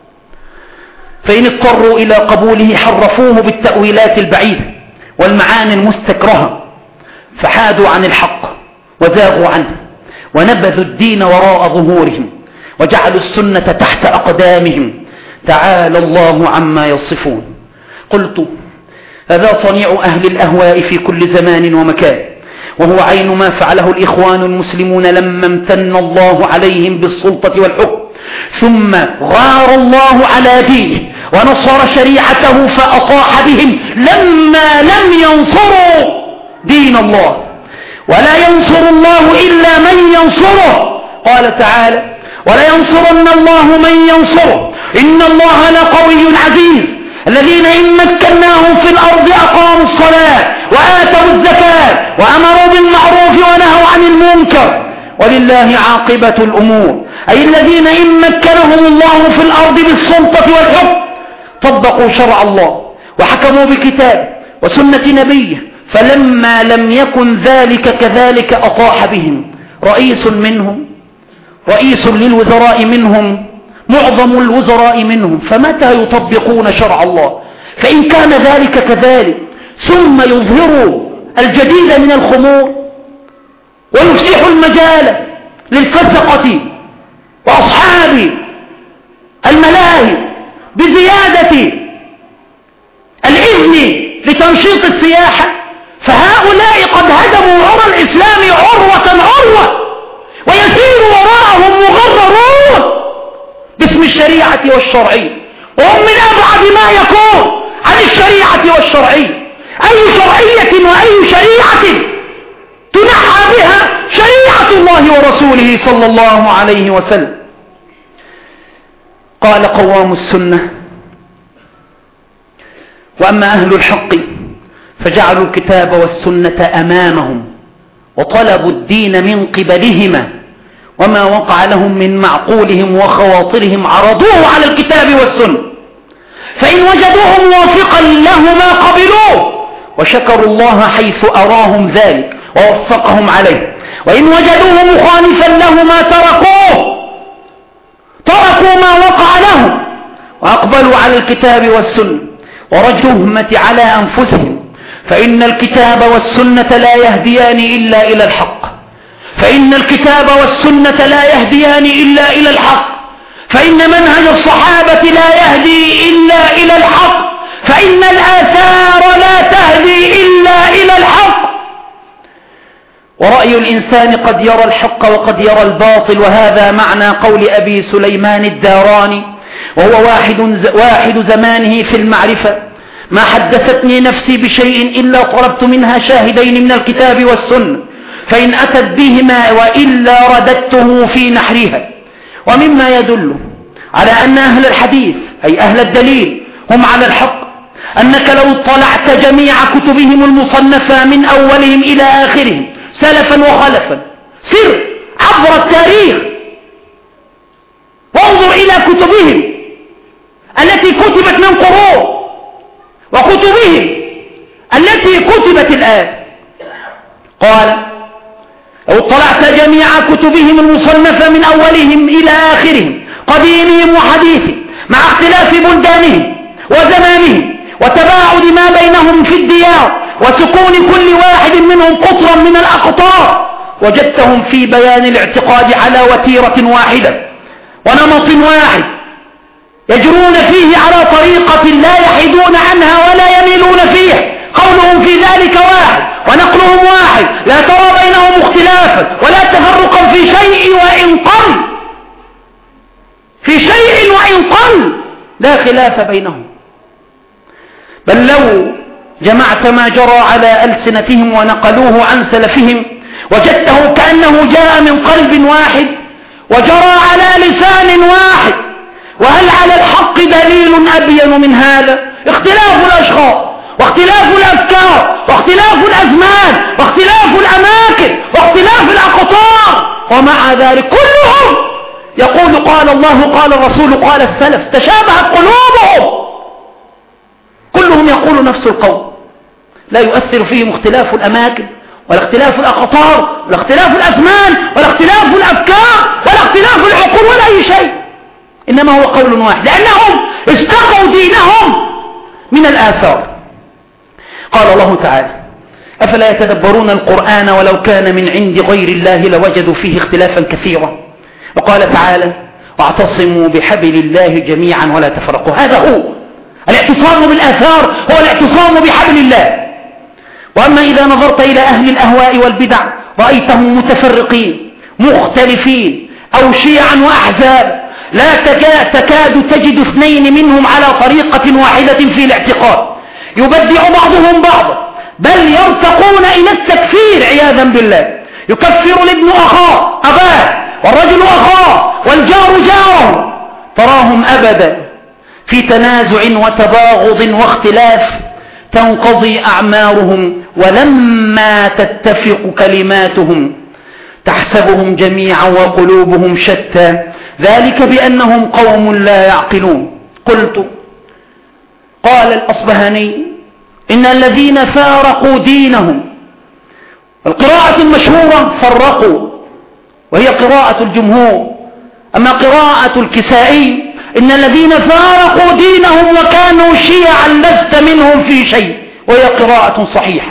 فإن اضطروا إلى قبوله حرفوه بالتأويلات البعيدة والمعاني المستكرهة، فحادوا عن الحق وزاغوا عنه ونبذوا الدين وراء ظهورهم وجعلوا السنة تحت أقدامهم، تعالى الله عما يصفون. قلت هذا صنيع أهل الأهواء في كل زمان ومكان، وهو عين ما فعله الإخوان المسلمون لما امتن الله عليهم بالسلطة والحكم، ثم غار الله على دينه ونصر شريعته فأطاح بهم لما لم ينصروا دين الله، ولا ينصر الله إلا من ينصره. قال تعالى: ولا ينصرن الله من ينصره إن الله لقوي عزيز، الذين إن مكناهم في الأرض أقاموا الصلاة وآتوا الزكاة وأمروا بالمعروف ونهوا عن المنكر ولله عاقبة الأمور، أي الذين إن مكنهم الله في الأرض بالسلطة والحكم طبقوا شرع الله وحكموا بكتاب وسنة نبيه، فلما لم يكن ذلك كذلك أطاح بهم رئيس منهم، رئيس للوزراء منهم، معظم الوزراء منهم، فمتى يطبقون شرع الله؟ فإن كان ذلك كذلك ثم يظهروا الجديد من الخمور ويفسحوا المجال للفسقة وأصحاب الملاهي بزيادة الإذن لتنشيط السياحة، فهؤلاء قد هدموا عرى الإسلام عروة عروة، ويسير وراءهم مغررون باسم الشريعة والشرعية، وهم من أبعد ما يكون عن الشريعة والشرعية. أي شرعية وأي شريعة تنحى بها شريعة الله ورسوله صلى الله عليه وسلم؟ قال قوام السنة: وأما أهل الحق فجعلوا الكتاب والسنة أمامهم وطلبوا الدين من قبلهما، وما وقع لهم من معقولهم وخواطرهم عرضوه على الكتاب والسنة، فإن وجدوه موافقا لهما قبلوه وشكروا الله حيث أراهم ذلك ووفقهم عليه، وإن وجدوه مخالفا لهما تركوه تركوا ما وقع لهم وأقبلوا على الكتاب والسنة ورجوا التهمة على أنفسهم، فإن الكتاب والسنة لا يهديان إلا إلى الحق، فإن الكتاب والسنة لا يهديان إلا إلى الحق، فإن منهج الصحابة لا يهدي إلا إلى الحق، فإن الآثار لا تهدي إلا إلى الحق. ورأي الإنسان قد يرى الحق وقد يرى الباطل، وهذا معنى قول أبي سليمان الداراني وهو واحد, واحد زمانه في المعرفة: ما حدثتني نفسي بشيء إلا طلبت منها شاهدين من الكتاب والسنة، فإن أتت بهما وإلا رددته في نحرها. ومما يدل على أن أهل الحديث أي أهل الدليل هم على الحق أنك لو اطلعت جميع كتبهم المصنفة من أولهم إلى آخرهم سلفا وخلفا، سر عبر التاريخ وانظر إلى كتبهم التي كتبت من قرون وكتبهم التي كتبت الآن. قال: لو اطلعت جميع كتبهم المصنفة من أولهم إلى آخرهم قديمهم وحديثهم مع اختلاف بلدانهم وزمانهم وتباعد ما بينهم في الديار وسكون كل واحد منهم قطرا من الأقطار، وجدتهم في بيان الاعتقاد على وتيرة واحدة ونمط واحد يجرون فيه على طريقة لا يحيدون عنها ولا يميلون فيها. قولهم في ذلك واحد ونقلهم واحد، لا ترى بينهم اختلافا ولا تفرقا في شيء وإن قل في شيء وإن قل لا خلاف بينهم. بل لو جمعت ما جرى على ألسنتهم ونقلوه عن سلفهم وجدته كأنه جاء من قلب واحد وجرى على لسان واحد. وهل على الحق دليل أبين من هذا؟ اختلاف الأشخاص واختلاف الأفكار واختلاف الأزمان واختلاف الأماكن واختلاف الأقطار، ومع ذلك كلهم يقول قال الله قال الرسول قال السلف، تشابهت قلوبهم، كلهم يقول نفس القول، لا يؤثر فيهم اختلاف الأماكن ولا اختلاف الأقطار ولا اختلاف الأزمان ولا اختلاف الأفكار ولا اختلاف العقول ولا أي شيء، إنما هو قول واحد، لأنهم استقوا دينهم من الآثار. قال الله تعالى: أفلا يتدبرون القرآن ولو كان من عند غير الله لوجدوا فيه اختلافا كثيرا. وقال تعالى: واعتصموا بحبل الله جميعا ولا تفرقوا. هذا هو الاعتصام بالآثار، هو الاعتصام بحبل الله. وأما إذا نظرت إلى أهل الأهواء والبدع رأيتهم متفرقين مختلفين أو شيعا وأحزاب، لا تكاد تجد اثنين منهم على طريقة واحدة في الاعتقاد، يبدع بعضهم بعضا، بل يرتقون إلى التكفير عياذا بالله. يكفر الابن أخاه أباه والرجل أخاه والجار جاره. تراهم أبدا في تنازع وتباغض واختلاف تنقضي أعمارهم، ولما تتفق كلماتهم تحسبهم جميعا وقلوبهم شتى، ذلك بأنهم قوم لا يعقلون. قلت: قال الأصبهاني: إن الذين فارقوا دينهم، القراءة المشهورة فرقوا وهي قراءة الجمهور، أما قراءة الكسائي: إن الذين فارقوا دينهم وكانوا شيعا لست منهم في شيء، وهي قراءة صحيحة.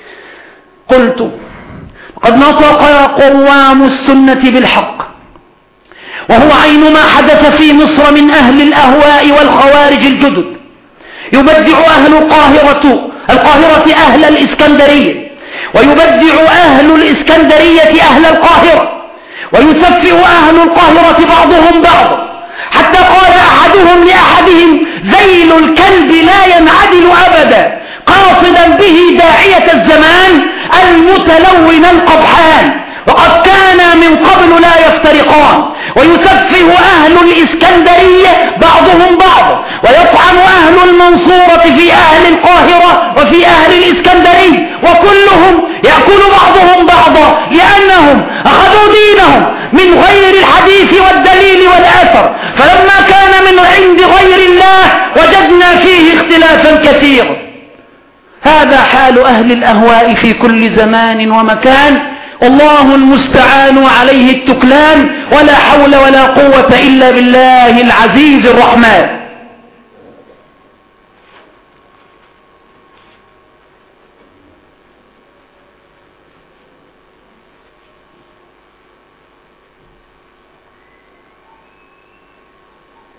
قلت: قد نطق قوام السنة بالحق، وهو عين ما حدث في مصر من أهل الأهواء والخوارج الجدد. يبدع أهل القاهرة القاهرة أهل الإسكندرية، ويبدع أهل الإسكندرية أهل القاهرة، ويسفه أهل القاهرة بعضهم بعضا، حتى قال أحدهم لأحدهم: ذيل الكلب لا ينعدل أبدا، قاصدا به داعية الزمان المتلون القبحان، وقد كانا من قبل لا يفترقان. ويسفه أهل الإسكندرية بعضهم بعضا، ويطعن أهل المنصورة في أهل القاهرة وفي أهل الإسكندرية، وكلهم يأكل بعضهم بعضا، لأنهم أخذوا دينهم من غير الحديث والدليل والأثر. فلما كان من عند غير الله وجدنا فيه اختلافا كثيرا. هذا حال أهل الأهواء في كل زمان ومكان، الله المستعان عليه التكلان، ولا حول ولا قوة إلا بالله العزيز الرحمن.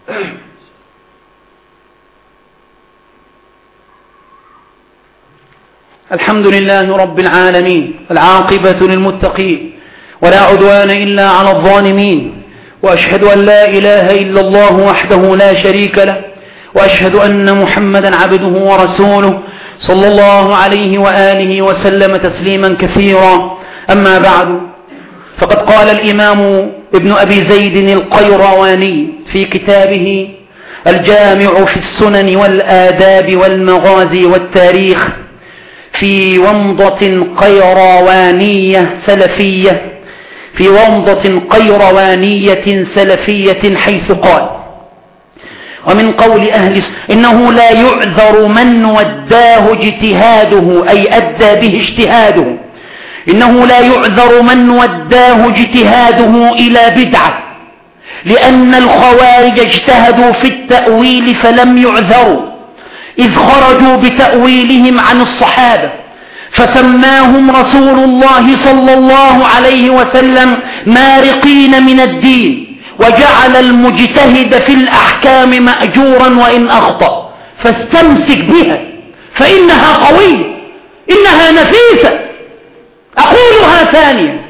الحمد لله رب العالمين، العاقبة للمتقين، ولا عدوان إلا على الظالمين، وأشهد أن لا إله إلا الله وحده لا شريك له، وأشهد أن محمدا عبده ورسوله صلى الله عليه وآله وسلم تسليما كثيرا. أما بعد، فقد قال الإمام ابن أبي زيد القيرواني في كتابه الجامع في السنن والآداب والمغازي والتاريخ في ومضة قيروانية سلفية في ومضة قيروانية سلفية حيث قال: ومن قول أهل إنه لا يعذر من وداه اجتهاده، أي أدى به اجتهاده، إنه لا يعذر من وداه اجتهاده إلى بدعة، لأن الخوارج اجتهدوا في التأويل فلم يعذروا، إذ خرجوا بتأويلهم عن الصحابة، فسماهم رسول الله صلى الله عليه وسلم مارقين من الدين، وجعل المجتهد في الأحكام مأجورا وإن أخطأ، فاستمسك بها فإنها قوية، إنها نفيسة. أقولها ثانيا: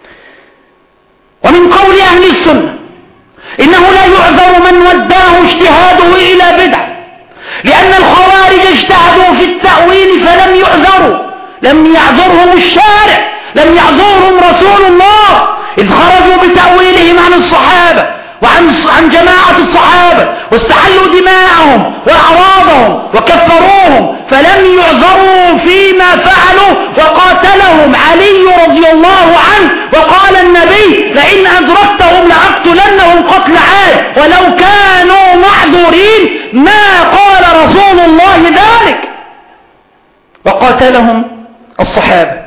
ومن قول أهل السنة إنه لا يعذر من وداه اجتهاده إلى بدعة، لأن الخوارج اجتهدوا في التأويل فلم يعذروا، لم يعذرهم الشارع، لم يعذرهم رسول الله، إذ خرجوا بتأويلهم عن الصحابة وعن عن جماعة الصحابة، واستحلوا دماءهم وأعراضهم وكفروهم، فلم يعذروا فيما فعلوا، وقاتلهم علي رضي الله عنه، وقال النبي: لئن أدركتهم لأقتلنهم قتل عاد، ولو كانوا معذورين ما قال رسول الله ذلك. وقاتلهم الصحابة،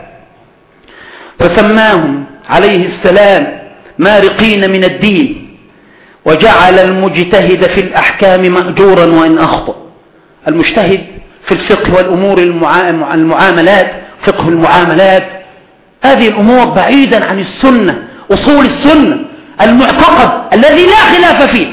فسماهم عليه السلام مارقين من الدين، وجعل المجتهد في الأحكام مأجورا وإن أخطأ. المجتهد في الفقه والأمور المعاملات، فقه المعاملات، هذه الأمور بعيدا عن السنة، أصول السنة، المعتقد الذي لا خلاف فيه،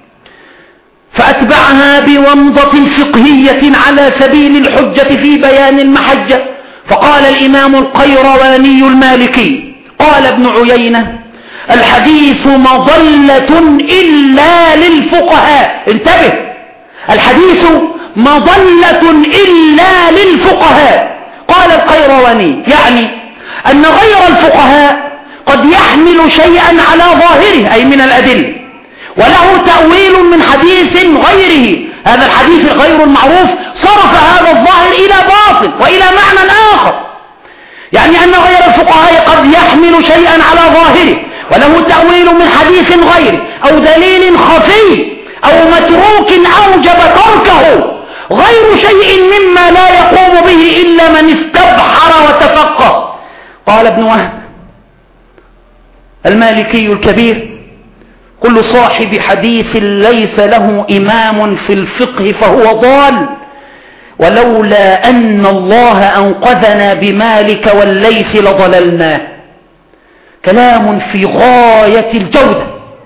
فأتبعها بومضة فقهية على سبيل الحجة في بيان المحجة. فقال الإمام القيرواني المالكي: قال ابن عيينة: الحديث مضلة إلا للفقهاء. انتبه، الحديث مضلة إلا للفقهاء. قال القيرواني: يعني أن غير الفقهاء قد يحمل شيئا على ظاهره، أي من الأدلة، وله تأويل من حديث غيره، هذا الحديث غير المعروف صرف هذا الظاهر إلى باطل وإلى معنى آخر. يعني أن غير الفقهاء قد يحمل شيئا على ظاهره وله تأويل من حديث غيره، أو دليل خفي، أو متروك أوجب تركه، غير شيء مما لا يقوم به إلا من استبحر وتفقه. قال ابن وهب المالكي الكبير: كل صاحب حديث ليس له إمام في الفقه فهو ضال، ولولا أن الله أنقذنا بمالك والليث لضللنا. كلام في غاية الجودة،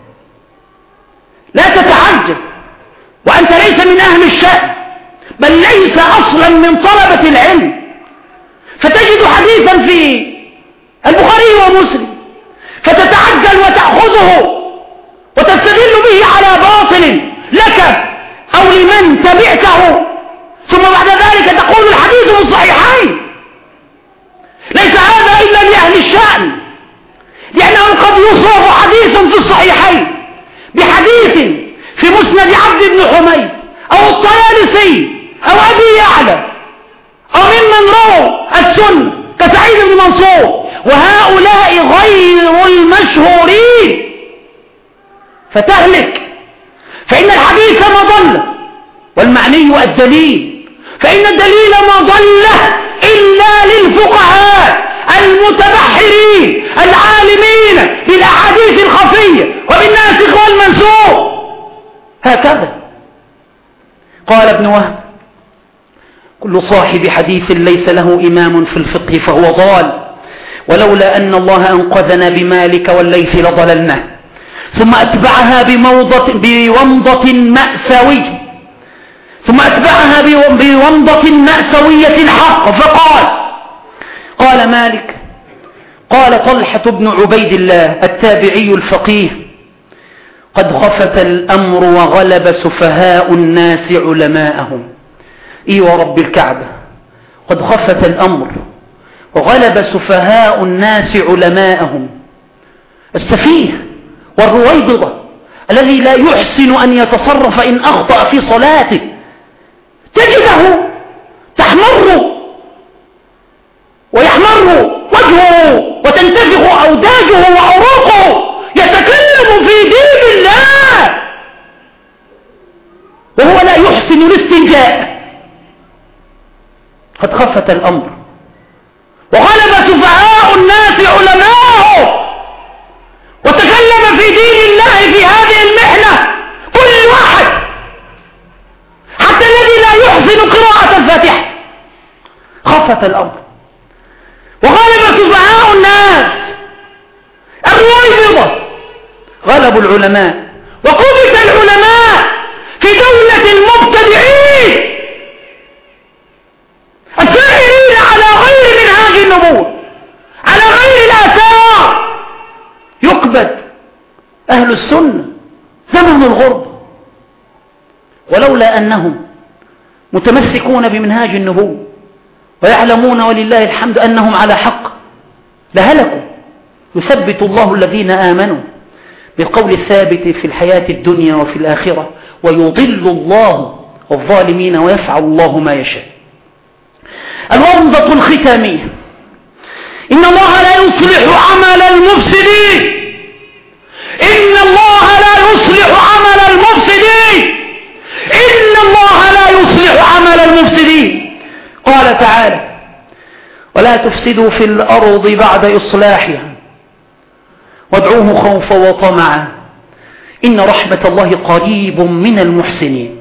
لا تتعجب وأنت ليس من أهل الشأن، بل ليس أصلا من طلبة العلم، فتجد حديثا في البخاري ومسلم فتتعجل وتأخذه وتستدل به على باطل لك أو لمن تبعته، ثم بعد ذلك تقول الحديث في الصحيحين. ليس هذا إلا لأهل الشأن، لأنه قد يصاب حديث في الصحيحين بحديث في مسند عبد بن حميد أو الطيالسي أو أبي يعلى أو ممن رووا السنة كسعيد بن منصور، وهؤلاء غير المشهورين، فتهلك. فإن الحديث مضلة، والمعني الدليل، فإن الدليل مضلة إلا للفقهاء المتبحرين العالمين بالأحاديث الخفية وبالناسخ والمنسوخ. هكذا قال ابن وهب: كل صاحب حديث ليس له إمام في الفقه فهو ضال، ولولا أن الله أنقذنا بمالك والليث لضللنا. ثم أتبعها بموضة بومضة مأساوية ثم أتبعها بومضة مأساوية حق فقال قال مالك قال طلحة بن عبيد الله التابعي الفقيه قد خفت الأمر وغلب سفهاء الناس علماءهم. إي ورب الكعبة قد خفت الأمر وغلب سفهاء الناس علماءهم. السفيه والرويضضة الذي لا يحسن أن يتصرف إن أخطأ في صلاته تجده تحمر ويحمر وجهه وتنتفخ أوداجه وعروقه يتكلم في دين الله وهو لا يحسن الاستنجاء. قد خفت الأمر وغلب سفهاء الناس علماءه وتكلم في دين الله في هذه المحنة كل واحد حتى الذي لا يحسن قراءة الفاتحة. خفت الأمر وغلب سفهاء الناس الرويبضة غلبوا العلماء وكبت العلماء في دولة المبتدعين السائرين على غير منهاج النبوة على غير الآثار. يكبت أهل السنة زمن الغرب ولولا أنهم متمسكون بمنهاج النبوة ويعلمون ولله الحمد أنهم على حق لهلكوا. يثبت الله الذين آمنوا بالقول الثابت في الحياة الدنيا وفي الآخرة ويضل الله الظالمين ويفعل الله ما يشاء. الومضة الختامية إن الله لا يصلح عمل المفسدين إن الله لا يصلح عمل المفسدين إن الله لا يصلح عمل المفسدين. قال تعالى ولا تفسدوا في الأرض بعد إصلاحها وادعوه خوفا وطمعا إن رحمة الله قريب من المحسنين.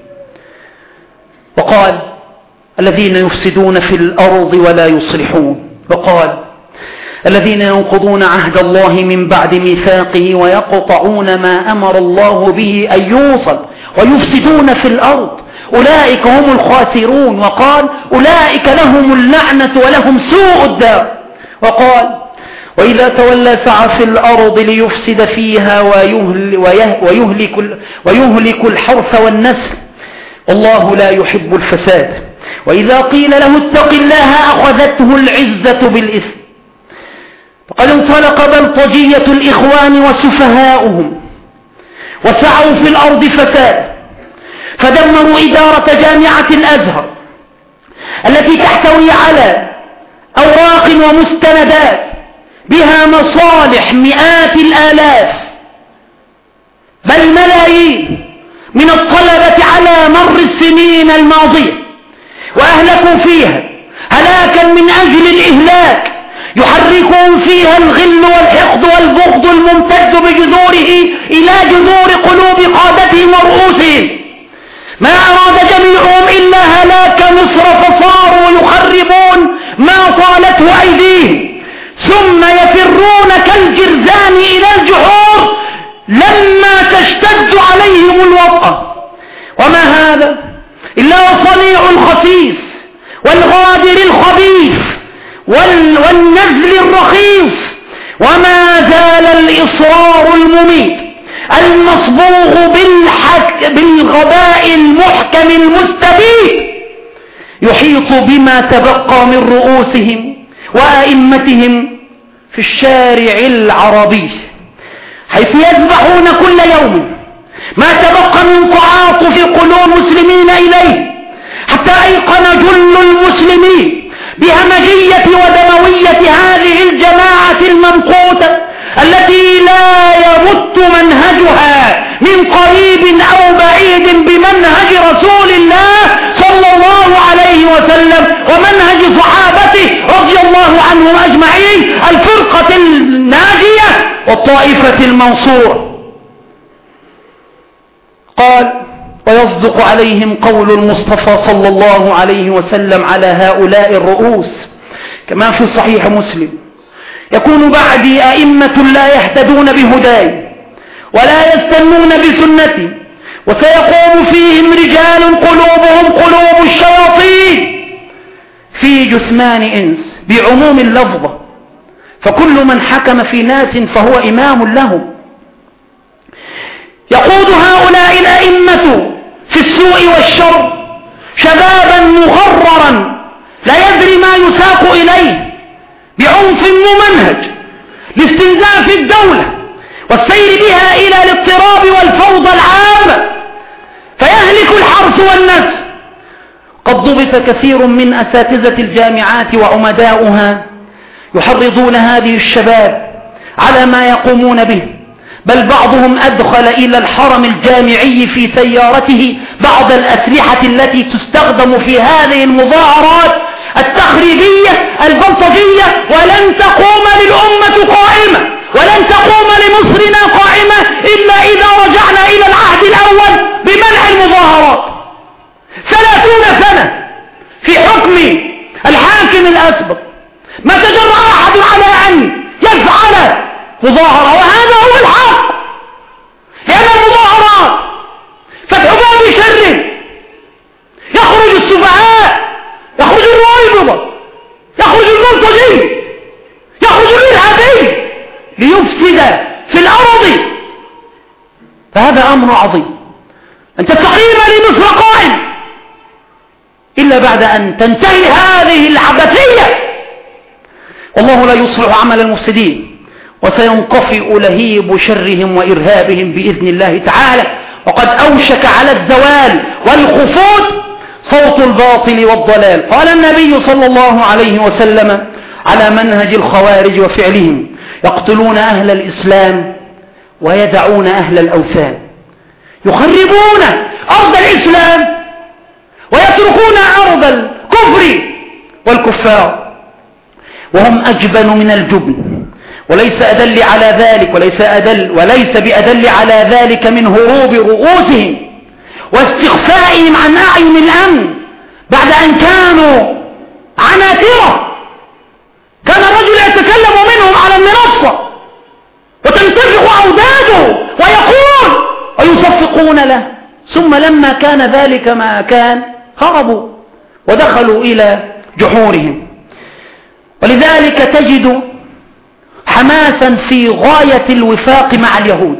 وقال الذين يفسدون في الأرض ولا يصلحون. وقال الذين ينقضون عهد الله من بعد ميثاقه ويقطعون ما أمر الله به أن يوصل ويفسدون في الأرض أولئك هم الخاسرون. وقال أولئك لهم اللعنة ولهم سوء الدار. وقال وإذا تولى سعى في الأرض ليفسد فيها ويهلك, ويهلك الحرث والنسل والله لا يحب الفساد. وإذا قيل له اتق الله أخذته العزة بالإثم. فقد انطلق بلطجية الإخوان وسفهاؤهم وسعوا في الأرض فساد فدمروا إدارة جامعة الأزهر التي تحتوي على أوراق ومستندات بها مصالح مئات الآلاف بل ملايين من الطلبة على مر السنين الماضية وأهلكوا فيها هلاكا من أجل الإهلاك يحركون فيها الغل والحقد والبغض الممتد بجذوره إلى جذور قلوب قادتهم ورؤوسهم. ما أراد جميعهم إلا هلاك مصر فصاروا يخربون ما طالته أيديهم ثم يفرون كالجرذان إلى الجحور لما تشتد عليهم الوطأة. وما هذا إلا صنيع الخسيس والغادر الخبيث والنزل الرخيص. وما زال الإصرار المميت المصبوغ بالحك بالغباء المحكم المستبيد يحيط بما تبقى من رؤوسهم وأئمتهم في الشارع العربي حيث يذبحون كل يوم ما تبقى من تعاطف قلوب المسلمين إليه حتى أيقن جل المسلمين بهمجية ودموية هذه الجماعة الممقوتة التي لا يمت منهجها من قريب أو بعيد بمنهج رسول الله صلى الله عليه وسلم ومنهج صحابته رضي الله عنهم أجمعين الفرقة الناجية والطائفة المنصورة. قال ويصدق عليهم قول المصطفى صلى الله عليه وسلم على هؤلاء الرؤوس كما في صحيح مسلم يكون بعدي أئمة لا يهتدون بهداي ولا يستنون بسنتي، وسيقوم فيهم رجال قلوبهم قلوب الشياطين في جثمان إنس بعموم اللفظة، فكل من حكم في ناس فهو إمام لهم. يقود هؤلاء الأئمة في السوء والشر شبابا مغررا لا يدري ما يساق إليه بعنف ممنهج لاستنزاف الدولة والسير بها إلى الاضطراب والفوضى العامة، فيهلك الحرث والنسل. قد ضبط كثير من أساتذة الجامعات وعمداؤها يحرضون هذه الشباب على ما يقومون به، بل بعضهم أدخل إلى الحرم الجامعي في سيارته بعض الأسلحة التي تستخدم في هذه المظاهرات التخريبية البلطجية، ولن تقوم للأمة قائمة، ولن تقوم لمصرنا قائمة إلا إذا رجعنا إلى العهد الأول بمنع المظاهرات. ثلاثون سنة في حكم الحاكم الأسبق ما تجرأ أحد على أن يفعل مظاهرة، وهذا هو الحق، لأن المظاهرات فتح باب شر، يخرج السفهاء، يخرج الرويبضة، يخرج الملتزم، يخرج الإرهابي ليفسد في الأرض. فهذا أمر عظيم أن تستقيم لمصر قائم إلا بعد أن تنتهي هذه العبثية. والله لا يصلح عمل المفسدين، وسينطفئ لهيب شرهم وإرهابهم بإذن الله تعالى، وقد أوشك على الزوال والخفوت صوت الباطل والضلال. قال النبي صلى الله عليه وسلم على منهج الخوارج وفعلهم: يقتلون أهل الإسلام ويدعون أهل الأوثان، يخربون أرض الإسلام ويتركون أرض الكفر والكفار، وهم أجبن من الجبن، وليس أدل على ذلك وليس أدل وليس بأدل على ذلك من هروب رؤوسهم واستخفائهم عن أعين الأمن بعد أن كانوا عناترة. كان الرجل يتكلم منهم على المنصة وتنتفخ أوداده ويقول ويصفقون له، ثم لما كان ذلك ما كان هربوا ودخلوا إلى جحورهم. ولذلك تجد حماسا في غاية الوفاق مع اليهود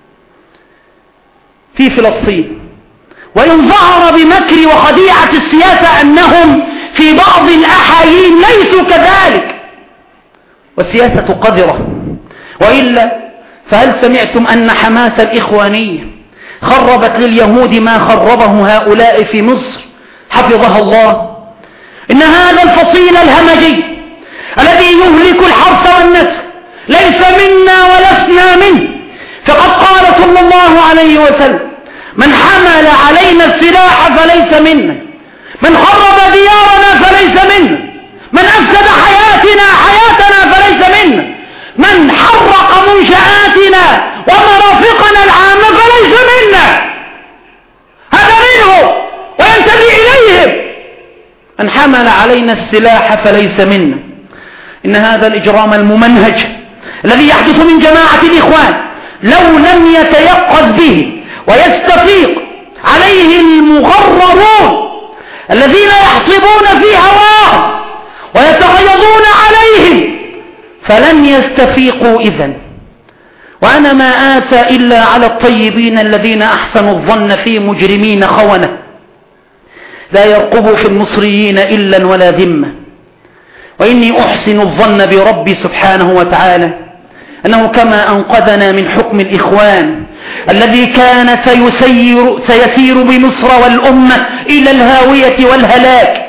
في فلسطين، وإن ظهر بمكر وخديعة السياسة أنهم في بعض الأحايين ليسوا كذلك، والسياسة قذرة. وإلا فهل سمعتم أن حماس الإخوانية خربت لليهود ما خربه هؤلاء في مصر حفظها الله؟ إن هذا الفصيل الهمجي الذي يهلك الحرث والنسل ليس منا ولسنا منه، فقد قال صلى الله عليه وسلم: من حمل علينا السلاح فليس منا، من خرب ديارنا فليس منا، من أفسد حياتنا حياتنا فليس منا، من حرق منشآتنا ومرافقنا العامة فليس منا. هذا منه وينتمي إليهم. من حمل علينا السلاح فليس منا. إن هذا الإجرام الممنهج الذي يحدث من جماعة الإخوان لو لم يتيقظ به ويستفيق عليه المغررون الذين يحصبون في هواهم ويتغيظون عليهم فلن يستفيقوا إذن. وأنا ما آسى إلا على الطيبين الذين أحسنوا الظن في مجرمين خونة لا يرقبوا في المصريين إلا ولا ذمة. وإني أحسن الظن بربي سبحانه وتعالى أنه كما أنقذنا من حكم الإخوان الذي كان سيسير, سيسير بمصر والأمة إلى الهاوية والهلاك،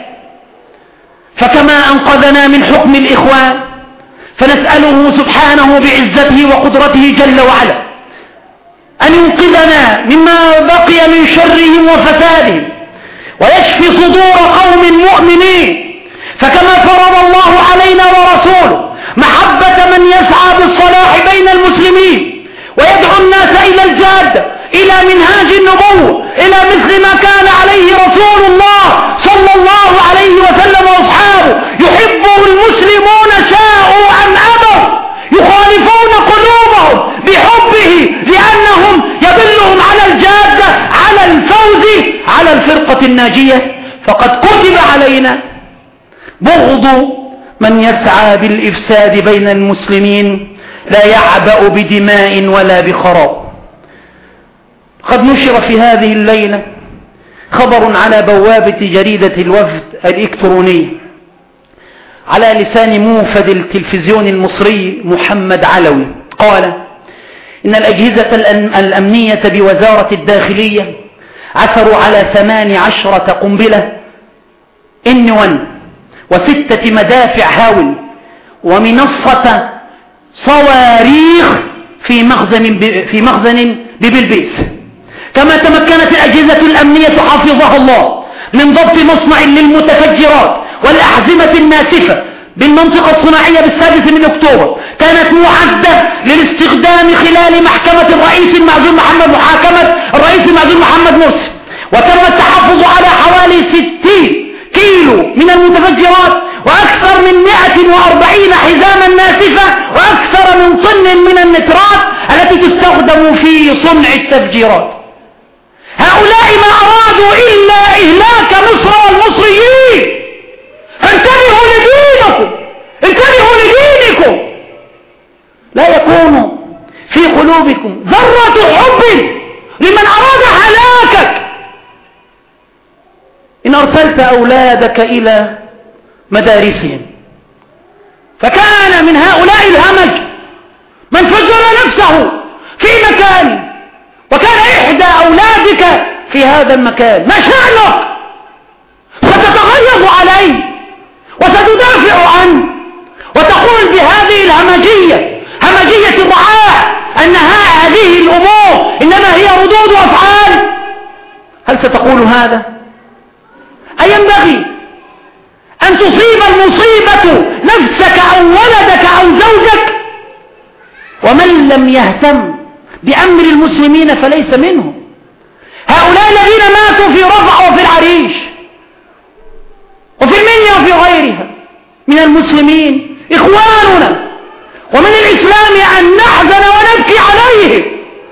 فكما أنقذنا من حكم الإخوان فنسأله سبحانه بعزته وقدرته جل وعلا أن ينقذنا مما بقي من شرهم وفسادهم ويشفي صدور قوم مؤمنين. فكما فرض الله علينا ورسوله محبة من يسعى بالصلاح بين المسلمين ويدعو الناس إلى الجادة إلى منهاج النبوة إلى مثل ما كان عليه رسول الله صلى الله عليه وسلم وأصحابه، يحبه المسلمون شاءوا أم أبوا، يخالفون قلوبهم بحبه لأنه الفرقة الناجية فقد كتب علينا بغض من يسعى بالإفساد بين المسلمين لا يعبأ بدماء ولا بخراب. قد نشر في هذه الليلة خبر على بوابة جريدة الوفد الإلكترونية على لسان موفد التلفزيون المصري محمد علوي، قال إن الأجهزة الأمنية بوزارة الداخلية عثروا على ثمان عشرة قنبلة إن واحد وستة مدافع هاول ومنصة صواريخ في مخزن في مخزن ببلبيس. كما تمكنت الأجهزة الأمنية حفظها الله من ضبط مصنع للمتفجرات والأحزمة الناسفة بالمنطقة الصناعية بالسادس من أكتوبر، كانت معدة للاستخدام خلال محكمة الرئيس المعزول محمد محاكمة الرئيس المعزول محمد مرسي. وتم التحفظ على حوالي ستين كيلو من المتفجرات وأكثر من مئة وأربعين حزاما ناسفة وأكثر من طن من النترات التي تستخدم في صنع التفجيرات. هؤلاء ما أرادوا إلا إهلاك مصر والمصريين. فانتبهوا لدينكم، انتبهوا لدينكم. لا يكون في قلوبكم ذرة حب لمن أراد هلاكك. إن أرسلت أولادك إلى مدارسهم فكان من هؤلاء الهمج من فجر نفسه في مكان وكان إحدى أولادك في هذا المكان، ما شأنك؟ ستتغيظ عليه وستدافع عنه وتقول بهذه الهمجية، همجية الرعاة، أن هذه الأمور إنما هي ردود وأفعال. هل ستقول هذا؟ أينبغي أن تصيب المصيبة نفسك أو ولدك أو زوجك؟ ومن لم يهتم بأمر المسلمين فليس منهم. هؤلاء الذين ماتوا في رفح وفي العريش وفي المنيا وفي غيرها من المسلمين إخواننا، ومن الإسلام أن نحزن ونبكي عليه.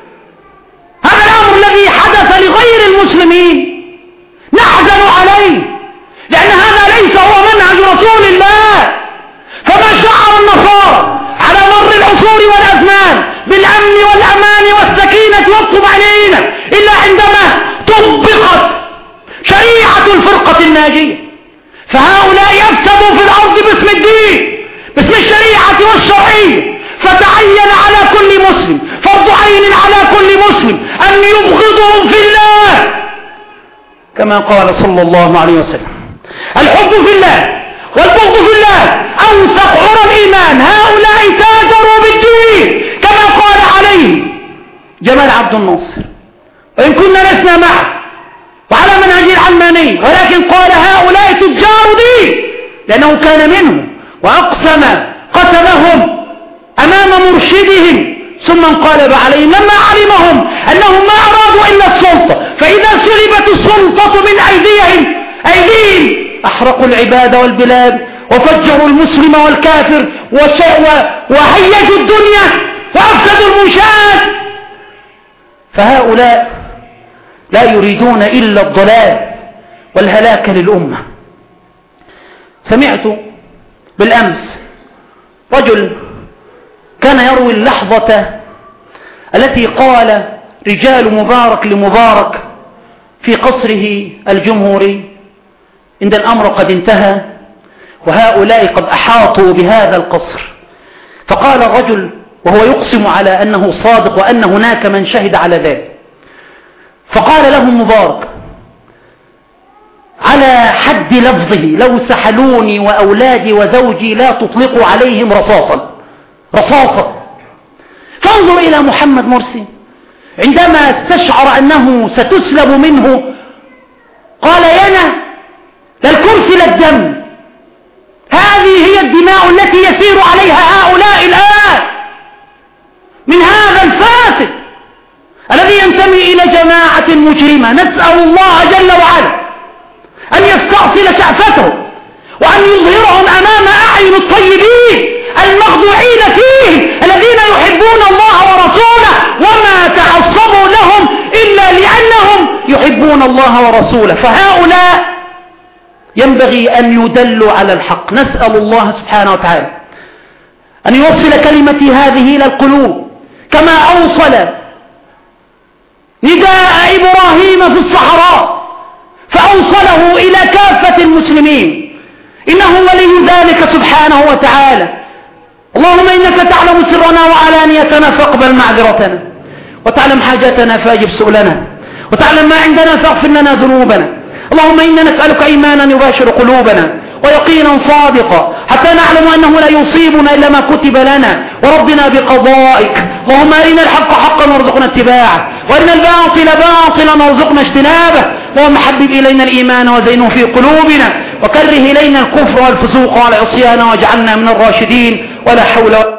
هذا الأمر الذي حدث لغير المسلمين نحزن عليه، لأن هذا ليس هو منهج رسول الله. فما شعر النصارى على مر العصور والأزمان بالأمن والأمان والسكينة والطمأنينة إلا عندما طبقت شريعة الفرقة الناجية. فهؤلاء يفسدوا في الأرض باسم الدين، باسم الشريعة والشرعية. فتعين على كل مسلم، فرض عين على كل مسلم أن يبغضهم في الله، كما قال صلى الله عليه وسلم: الحب في الله والبغض في الله أوثق عرى الإيمان. هؤلاء تاجروا بالدين كما قال عليه جمال عبد الناصر، وإن كنا لسنا معه وعلى منهج العلماني، ولكن قال هؤلاء تجار دين، لأنه كان منهم وأقسم قتلهم أمام مرشدهم ثم انقلب عليهم لما علمهم أنهم ما أرادوا إلا السلطة. فإذا سلبت السلطة من أيديهم أيديهم أحرقوا العباد والبلاد وفجروا المسلم والكافر وهيجوا الدنيا وأفسدوا المنشآت. فهؤلاء لا يريدون إلا الضلال والهلاك للأمة. سمعت بالأمس رجل كان يروي اللحظة التي قال رجال مبارك لمبارك في قصره الجمهوري عند الأمر قد انتهى وهؤلاء قد أحاطوا بهذا القصر. فقال الرجل وهو يقسم على أنه صادق وأن هناك من شهد على ذلك، فقال له مبارك على حد لفظه: لو سحلوني وأولادي وزوجي لا تطلقوا عليهم رصاصا رصاصا. فانظر إلى محمد مرسي عندما استشعر أنه ستسلب منه قال: ينا للكرسي للدم. هذه هي الدماء التي يسير عليها هؤلاء الآن من هذا الفاسد الذي ينتمي إلى جماعة مجرمة. نسأل الله جل وعلا أن يستأصل شأفته وأن يظهرهم أمام أعين الطيبين المخدوعين فيه الذين يحبون الله ورسوله وما تعصبوا لهم إلا لأنهم يحبون الله ورسوله. فهؤلاء ينبغي أن يدلوا على الحق. نسأل الله سبحانه وتعالى أن يوصل كلمتي هذه إلى القلوب كما أوصل نداء إبراهيم في الصحراء فأوصله إلى كافة المسلمين، إنه ولي ذلك سبحانه وتعالى. اللهم إنك تعلم سرنا وعلانيتنا فاقبل معذرتنا، وتعلم حاجتنا فاجب سؤلنا، وتعلم ما عندنا فاغفر لنا ذنوبنا. اللهم إنا نسألك إيمانا يباشر قلوبنا ويقينا صادقا حتى نعلم أنه لا يصيبنا إلا ما كتب لنا وربنا بقضائك. اللهم أرنا الحق حقا وارزقنا اتباعه، وأرنا الباطل باطلا وارزقنا اجتنابه. اللهم حبب إلينا الإيمان وزينه في قلوبنا، وكره إلينا الكفر والفسوق والعصيان واجعلنا من الراشدين. ولا حول